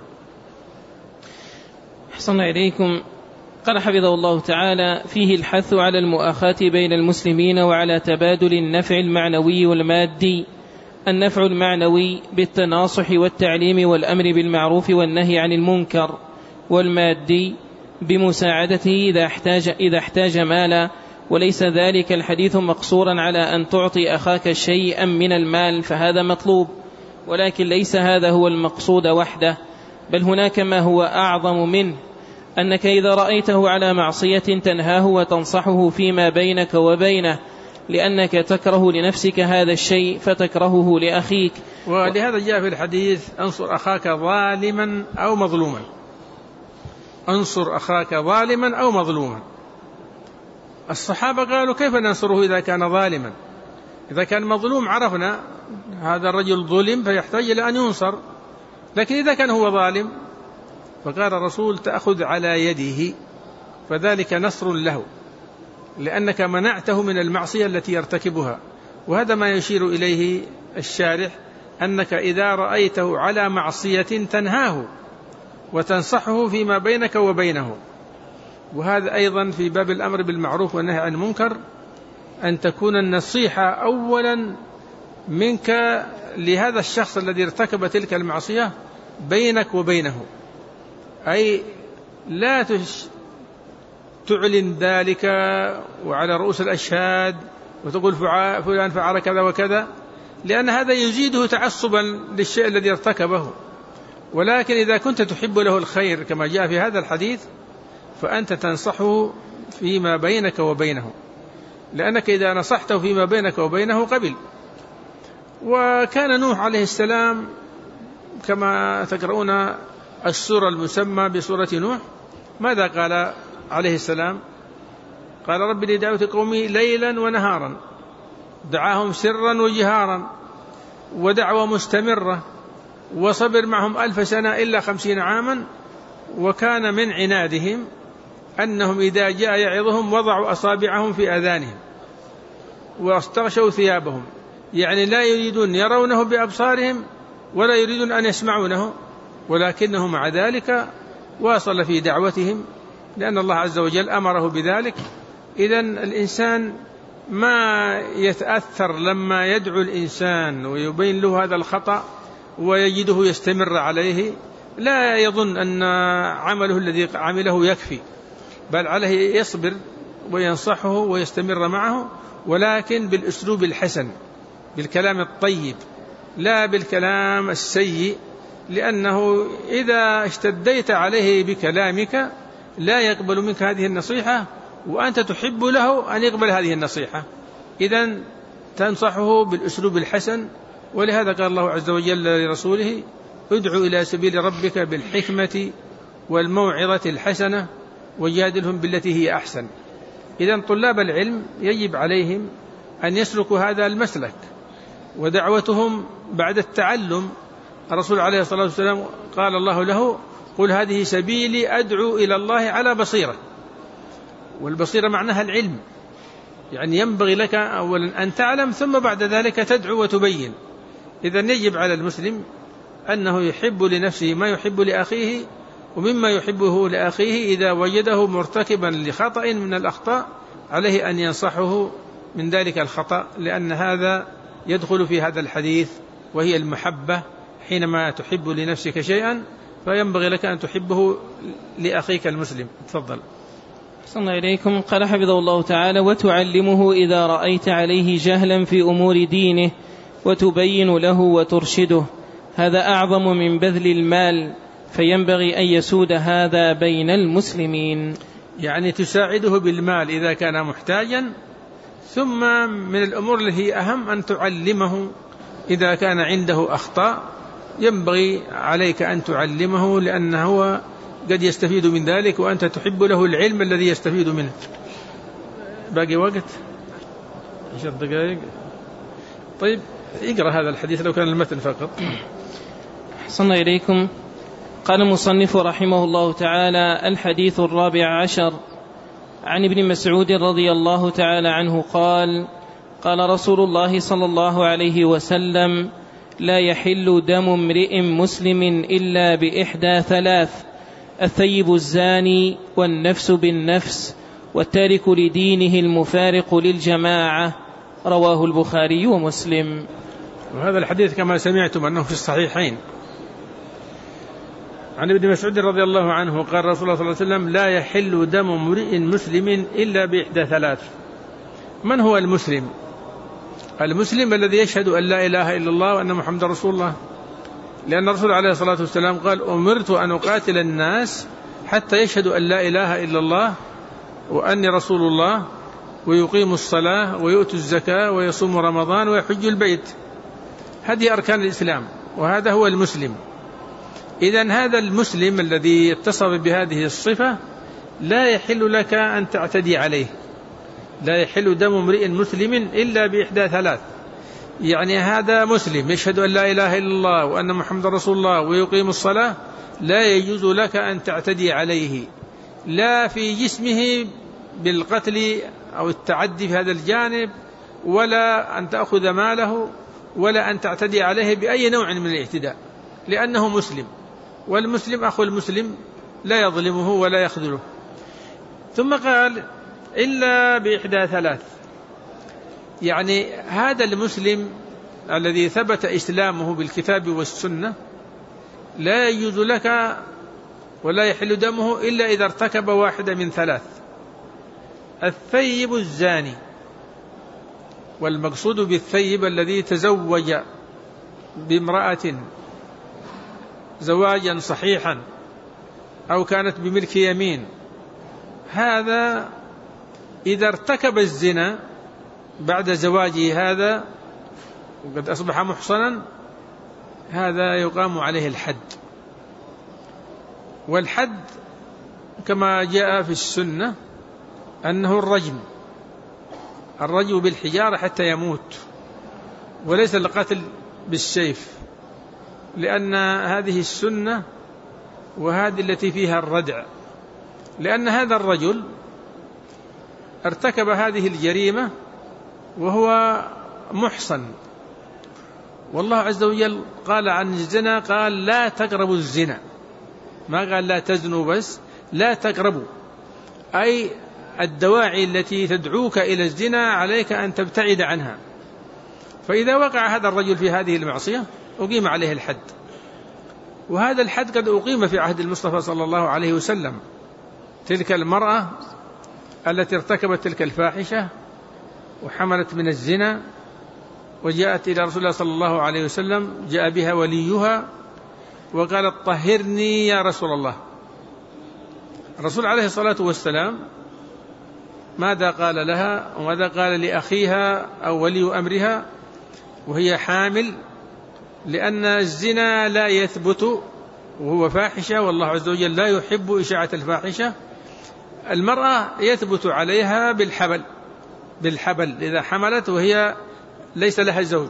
أحسن إليكم. قال حفظه الله تعالى: فيه الحث على المؤاخاة بين المسلمين وعلى تبادل النفع المعنوي والمادي. النفع المعنوي بالتناصح والتعليم والأمر بالمعروف والنهي عن المنكر، والمادي بمساعدته إذا احتاج, إذا احتاج مالا. وليس ذلك الحديث مقصورا على أن تعطي أخاك شيئا من المال، فهذا مطلوب، ولكن ليس هذا هو المقصود وحده، بل هناك ما هو أعظم منه، أنك إذا رأيته على معصية تنهاه وتنصحه فيما بينك وبينه، لأنك تكره لنفسك هذا الشيء فتكرهه لأخيك. ولهذا جاء في الحديث: انصر أخاك ظالما أو مظلوما. انصر أخاك ظالما أو مظلوما. الصحابة قالوا: كيف ننصره إذا كان ظالما؟ إذا كان مظلوم عرفنا هذا الرجل ظلم فيحتاج إلى أن ينصر، لكن إذا كان هو ظالم فقال الرسول: تأخذ على يده، فذلك نصر له، لأنك منعته من المعصية التي يرتكبها. وهذا ما يشير إليه الشارح، أنك إذا رأيته على معصية تنهاه وتنصحه فيما بينك وبينه. وهذا أيضا في باب الأمر بالمعروف والنهي عن المنكر، أن تكون النصيحة أولا منك لهذا الشخص الذي ارتكب تلك المعصية بينك وبينه، أي لا تعلن ذلك وعلى رؤوس الأشهاد وتقول فلان فعل كذا وكذا، لأن هذا يزيده تعصبا للشيء الذي ارتكبه. ولكن إذا كنت تحب له الخير كما جاء في هذا الحديث فأنت تنصحه فيما بينك وبينه، لأنك إذا نصحته فيما بينك وبينه قبل. وكان نوح عليه السلام كما تقرؤون السورة المسمى بسورة نوح، ماذا قال عليه السلام؟ قال: رب إني دعوت قومي ليلا ونهارا، دعاهم سرا وجهارا ودعوة مستمرة، وصبر معهم ألف سنة إلا خمسين عاما، وكان من عنادهم أنهم إذا جاء يعظهم وضعوا أصابعهم في آذانهم واستغشوا ثيابهم، يعني لا يريدون يرونه بأبصارهم ولا يريدون أن يسمعونه، ولكنه مع ذلك واصل في دعوتهم لأن الله عز وجل أمره بذلك. إذن الإنسان ما يتأثر لما يدعو الإنسان ويبين له هذا الخطأ ويجده يستمر عليه، لا يظن أن عمله الذي عمله يكفي، بل عليه يصبر وينصحه ويستمر معه، ولكن بالأسلوب الحسن، بالكلام الطيب، لا بالكلام السيء، لأنه إذا اشتديت عليه بكلامك لا يقبل منك هذه النصيحة، وأنت تحب له أن يقبل هذه النصيحة. إذن تنصحه بالأسلوب الحسن. ولهذا قال الله عز وجل لرسوله: ادعو إلى سبيل ربك بالحكمة والموعظة الحسنة وجادلهم بالتي هي أحسن. إذن طلاب العلم يجب عليهم أن يسلكوا هذا المسلك، ودعوتهم بعد التعلم. الرسول عليه الصلاة والسلام قال الله له: قل هذه سبيلي أدعو إلى الله على بصيرة. والبصيرة معناها العلم، يعني ينبغي لك أولا أن تعلم ثم بعد ذلك تدعو وتبين. إذن يجب على المسلم أنه يحب لنفسه ما يحب لأخيه، ومما يحبه لأخيه إذا وجده مرتكبا لخطأ من الأخطاء عليه أن ينصحه من ذلك الخطأ، لأن هذا يدخل في هذا الحديث، وهي المحبة. حينما تحب لنفسك شيئا فينبغي لك أن تحبه لأخيك المسلم. تفضل. صلى إليكم. قال حفظه الله تعالى: وتعلمه إذا رأيت عليه جهلا في أمور دينه وتبين له وترشده، هذا أعظم من بذل المال، فينبغي أن يسود هذا بين المسلمين. يعني تساعده بالمال إذا كان محتاجا، ثم من الأمور التي هي أهم أن تعلمه إذا كان عنده أخطاء، ينبغي عليك أن تعلمه، لأنه قد يستفيد من ذلك وأنت تحب له العلم الذي يستفيد منه. باقي وقت عشر دقائق. طيب اقرأ هذا الحديث لو كان المتن فقط. صلى إليكم. قال المصنف رحمه الله تعالى: الحديث الرابع عشر عن ابن مسعود رضي الله تعالى عنه قال: قال رسول الله صلى الله عليه وسلم: لا يحل دم امرئ مسلم إلا بإحدى ثلاث: الثيب الزاني، والنفس بالنفس، والتارك لدينه المفارق للجماعة. رواه البخاري ومسلم. وهذا الحديث كما سمعتم أنه في الصحيحين. عن ابن مسعود رضي الله عنه قال رسول الله صلى الله عليه وسلم: لا يحل دم امرئ مسلم إلا بإحدى ثلاث. من هو المسلم؟ المسلم الذي يشهد أن لا إله إلا الله وأن محمد رسول الله، لأن الرسول عليه الصلاة والسلام قال: أمرت أن أقاتل الناس حتى يشهدوا أن لا إله إلا الله وأني رسول الله، ويقيموا الصلاة ويؤتوا الزكاة ويصوموا رمضان ويحج البيت. هذه أركان الإسلام، وهذا هو المسلم. إذن هذا المسلم الذي اتصف بهذه الصفة لا يحل لك أن تعتدي عليه. لا يحل دم امرئ مسلم إلا بإحدى ثلاث. يعني هذا مسلم يشهد أن لا إله إلا الله وأن محمد رسول الله ويقيم الصلاة، لا يجوز لك أن تعتدي عليه، لا في جسمه بالقتل أو التعدي في هذا الجانب، ولا أن تأخذ ماله، ولا أن تعتدي عليه بأي نوع من الاعتداء، لأنه مسلم، والمسلم أخو المسلم لا يظلمه ولا يخذله. ثم قال: إلا بإحدى ثلاث. يعني هذا المسلم الذي ثبت إسلامه بالكتاب والسنة لا يجوز لك ولا يحل دمه إلا إذا ارتكب واحدة من ثلاث: الثيب الزاني، والمقصود بالثيب الذي تزوج بامرأة زواجا صحيحا أو كانت بملك يمين، هذا إذا ارتكب الزنا بعد زواجه هذا وقد أصبح محصنا، هذا يقام عليه الحد. والحد كما جاء في السنة أنه الرجم، الرجم بالحجارة حتى يموت، وليس القتل بالسيف، لأن هذه السنة وهذه التي فيها الردع، لأن هذا الرجل ارتكب هذه الجريمة وهو محصن، والله عز وجل قال عن الزنا قال: لا تقربوا الزنا، ما قال لا تزنوا بس، لا تقربوا. أي الدواعي التي تدعوك إلى الزنا عليك أن تبتعد عنها. فإذا وقع هذا الرجل في هذه المعصية أقيم عليه الحد، وهذا الحد قد أقيم في عهد المصطفى صلى الله عليه وسلم. تلك المرأة التي ارتكبت تلك الفاحشة وحملت من الزنا وجاءت إلى رسول الله صلى الله عليه وسلم، جاء بها وليها وقالت طهرني يا رسول الله. الرسول عليه الصلاة والسلام ماذا قال لها وماذا قال لأخيها أو ولي أمرها وهي حامل؟ لأن الزنا لا يثبت وهو فاحشة، والله عز وجل لا يحب إشاعة الفاحشة. المرأة يثبت عليها بالحبل بالحبل إذا حملت وهي ليس لها زوج.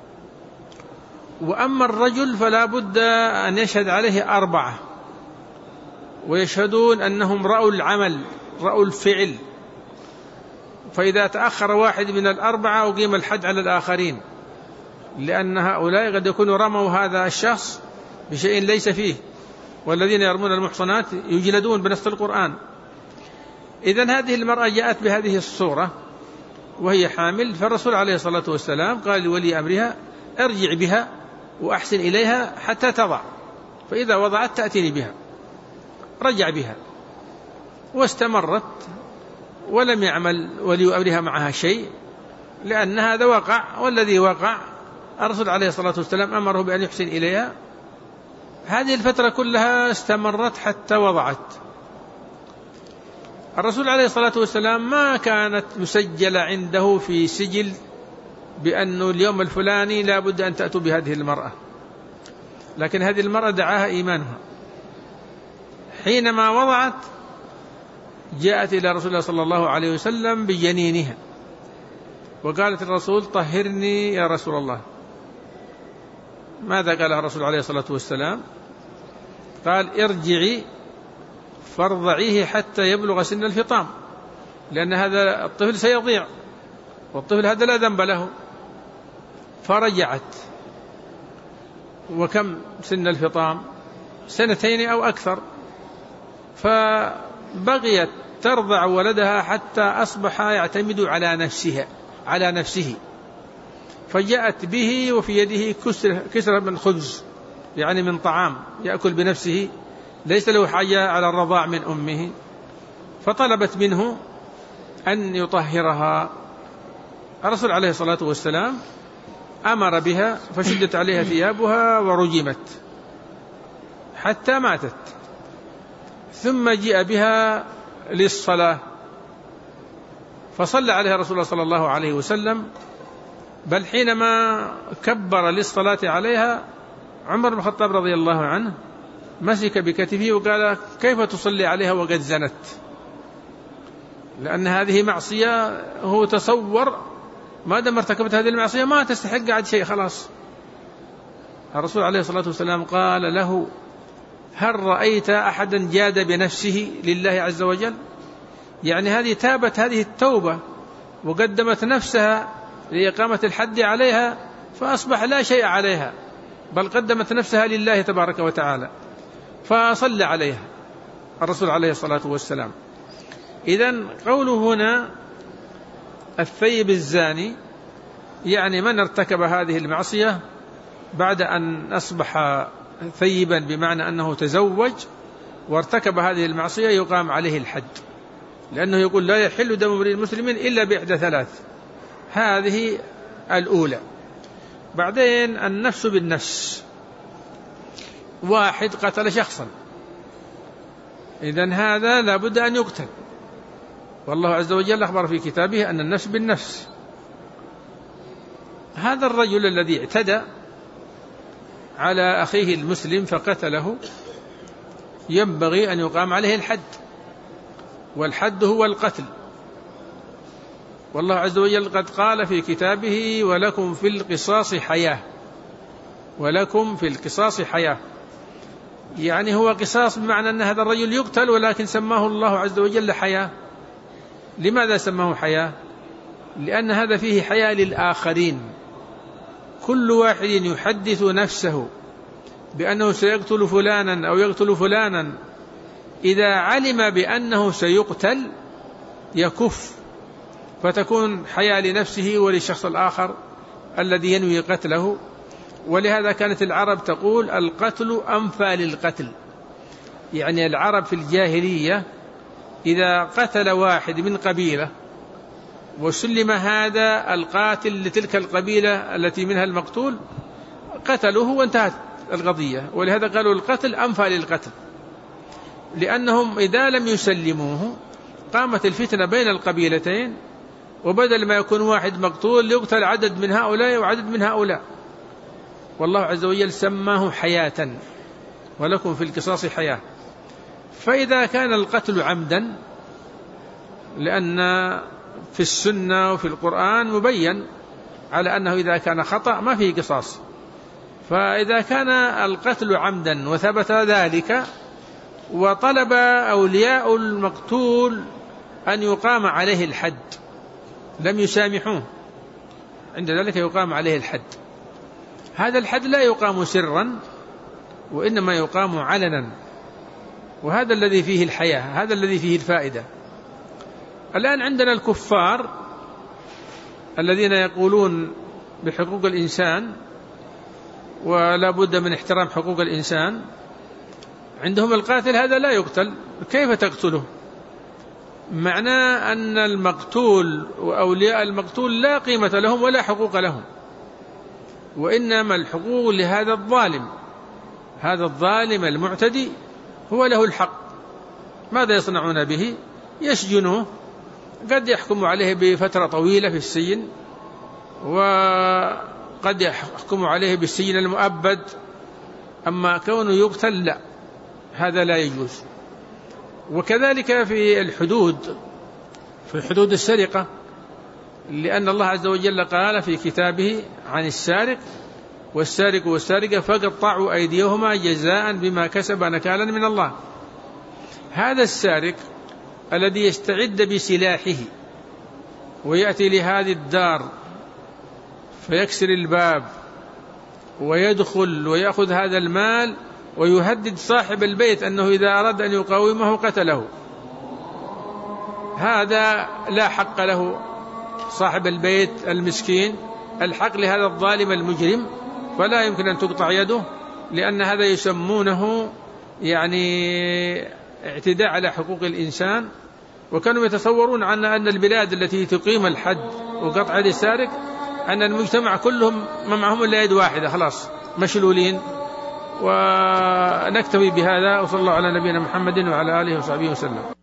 وأما الرجل فلا بد أن يشهد عليه أربعة، ويشهدون أنهم رأوا العمل رأوا الفعل، فإذا تأخر واحد من الأربعة أقيم الحد على الآخرين، لأن هؤلاء قد يكونوا رموا هذا الشخص بشيء ليس فيه، والذين يرمون المحصنات يجلدون بنص القرآن. إذن هذه المرأة جاءت بهذه الصورة وهي حامل، فالرسول عليه الصلاة والسلام قال لولي أمرها ارجع بها وأحسن إليها حتى تضع، فإذا وضعت تأتيني بها. رجع بها واستمرت ولم يعمل ولي أمرها معها شيء، لأن هذا وقع، والذي وقع الرسول عليه الصلاة والسلام أمره بأن يحسن إليها. هذه الفترة كلها استمرت حتى وضعت. الرسول عليه الصلاة والسلام ما كانت مسجلة عنده في سجل بأنه اليوم الفلاني لا بد أن تأتوا بهذه المرأة، لكن هذه المرأة دعاها إيمانها. حينما وضعت جاءت إلى رسول الله صلى الله عليه وسلم بجنينها وقالت الرسول طهرني يا رسول الله. ماذا قال الرسول عليه الصلاة والسلام؟ قال ارجعي فارضعيه حتى يبلغ سن الفطام، لأن هذا الطفل سيضيع، والطفل هذا لا ذنب له. فرجعت. وكم سن الفطام؟ سنتين أو أكثر. فبقيت ترضع ولدها حتى أصبح يعتمد على نفسها على نفسه. فجاءت به وفي يده كسرة من خبز، يعني من طعام يأكل بنفسه، ليس له حاجة على الرضاع من أمه. فطلبت منه أن يطهرها. الرسول عليه الصلاة والسلام أمر بها، فشدت عليها ثيابها ورجمت حتى ماتت. ثم جاء بها للصلاة، فصلى عليها رسول الله صلى الله عليه وسلم، بل حينما كبر للصلاة عليها عمر بن الخطاب رضي الله عنه مسك بكتفه وقال كيف تصلي عليها وقد زنت؟ لأن هذه معصية، هو تصور ما دام ارتكبت هذه المعصية ما تستحق عاد شيء خلاص. الرسول عليه الصلاة والسلام قال له هل رأيت أحدا جاد بنفسه لله عز وجل؟ يعني هذه تابت هذه التوبة وقدمت نفسها لإقامة الحد عليها، فأصبح لا شيء عليها، بل قدمت نفسها لله تبارك وتعالى، فصلى عليها الرسول عليه الصلاة والسلام. إذن قوله هنا الثيب الزاني يعني من ارتكب هذه المعصية بعد أن أصبح ثيبا، بمعنى أنه تزوج وارتكب هذه المعصية يقام عليه الحد، لأنه يقول لا يحل دم امرئ مسلم إلا بإحدى ثلاث. هذه الأولى. بعدين النفس بالنفس، واحد قتل شخصا، إذن هذا لا بد أن يقتل، والله عز وجل أخبر في كتابه أن النفس بالنفس. هذا الرجل الذي اعتدى على أخيه المسلم فقتله ينبغي أن يقام عليه الحد، والحد هو القتل. والله عز وجل قد قال في كتابه ولكم في القصاص حياة، ولكم في القصاص حياة، يعني هو قصاص بمعنى أن هذا الرجل يقتل، ولكن سماه الله عز وجل حياة. لماذا سماه حياة؟ لأن هذا فيه حياة للآخرين. كل واحد يحدث نفسه بأنه سيقتل فلانا أو يقتل فلانا إذا علم بأنه سيقتل يكف، فتكون حياة لنفسه وللشخص الآخر الذي ينوي قتله. ولهذا كانت العرب تقول القتل أنفى للقتل، يعني العرب في الجاهلية إذا قتل واحد من قبيلة وسلم هذا القاتل لتلك القبيلة التي منها المقتول قتلوه وانتهت القضية. ولهذا قالوا القتل أنفى للقتل، لأنهم إذا لم يسلموه قامت الفتنة بين القبيلتين، وبدل ما يكون واحد مقتول يقتل عدد من هؤلاء وعدد من هؤلاء. والله عز وجل سماه حياة، ولكم في القصاص حياة. فإذا كان القتل عمدا، لأن في السنة وفي القرآن مبين على أنه إذا كان خطأ ما فيه قصاص، فإذا كان القتل عمدا وثبت ذلك وطلب أولياء المقتول أن يقام عليه الحد لم يسامحوه، عند ذلك يقام عليه الحد. هذا الحد لا يقام سرا وإنما يقام علنا، وهذا الذي فيه الحياة، هذا الذي فيه الفائدة. الآن عندنا الكفار الذين يقولون بحقوق الإنسان ولا بد من احترام حقوق الإنسان، عندهم القاتل هذا لا يقتل، كيف تقتله؟ معناه أن المقتول وأولياء المقتول لا قيمة لهم ولا حقوق لهم، وإنما الحقوق لهذا الظالم. هذا الظالم المعتدي هو له الحق. ماذا يصنعون به؟ يسجنوه، قد يحكم عليه بفترة طويلة في السجن، وقد يحكم عليه بالسجن المؤبد. أما كونه يقتل لا، هذا لا يجوز. وكذلك في الحدود، في حدود السرقة، لأن الله عز وجل قال في كتابه عن السارق والسارق والسارقة فقطعوا أيديهما جزاء بما كسب نكالا من الله. هذا السارق الذي يستعد بسلاحه ويأتي لهذه الدار فيكسر الباب ويدخل ويأخذ هذا المال ويهدد صاحب البيت أنه إذا أراد أن يقاومه قتله، هذا لا حق له. صاحب البيت المسكين الحق لهذا الظالم المجرم، فلا يمكن أن تقطع يده، لأن هذا يسمونه يعني اعتداء على حقوق الإنسان. وكانوا يتصورون عن أن البلاد التي تقيم الحد وقطع يد السارق أن المجتمع كلهم ما معهم إلا يد واحدة، خلاص مشلولين. ونكتفي بهذا، وصلى الله على نبينا محمد وعلى آله وصحبه وسلم.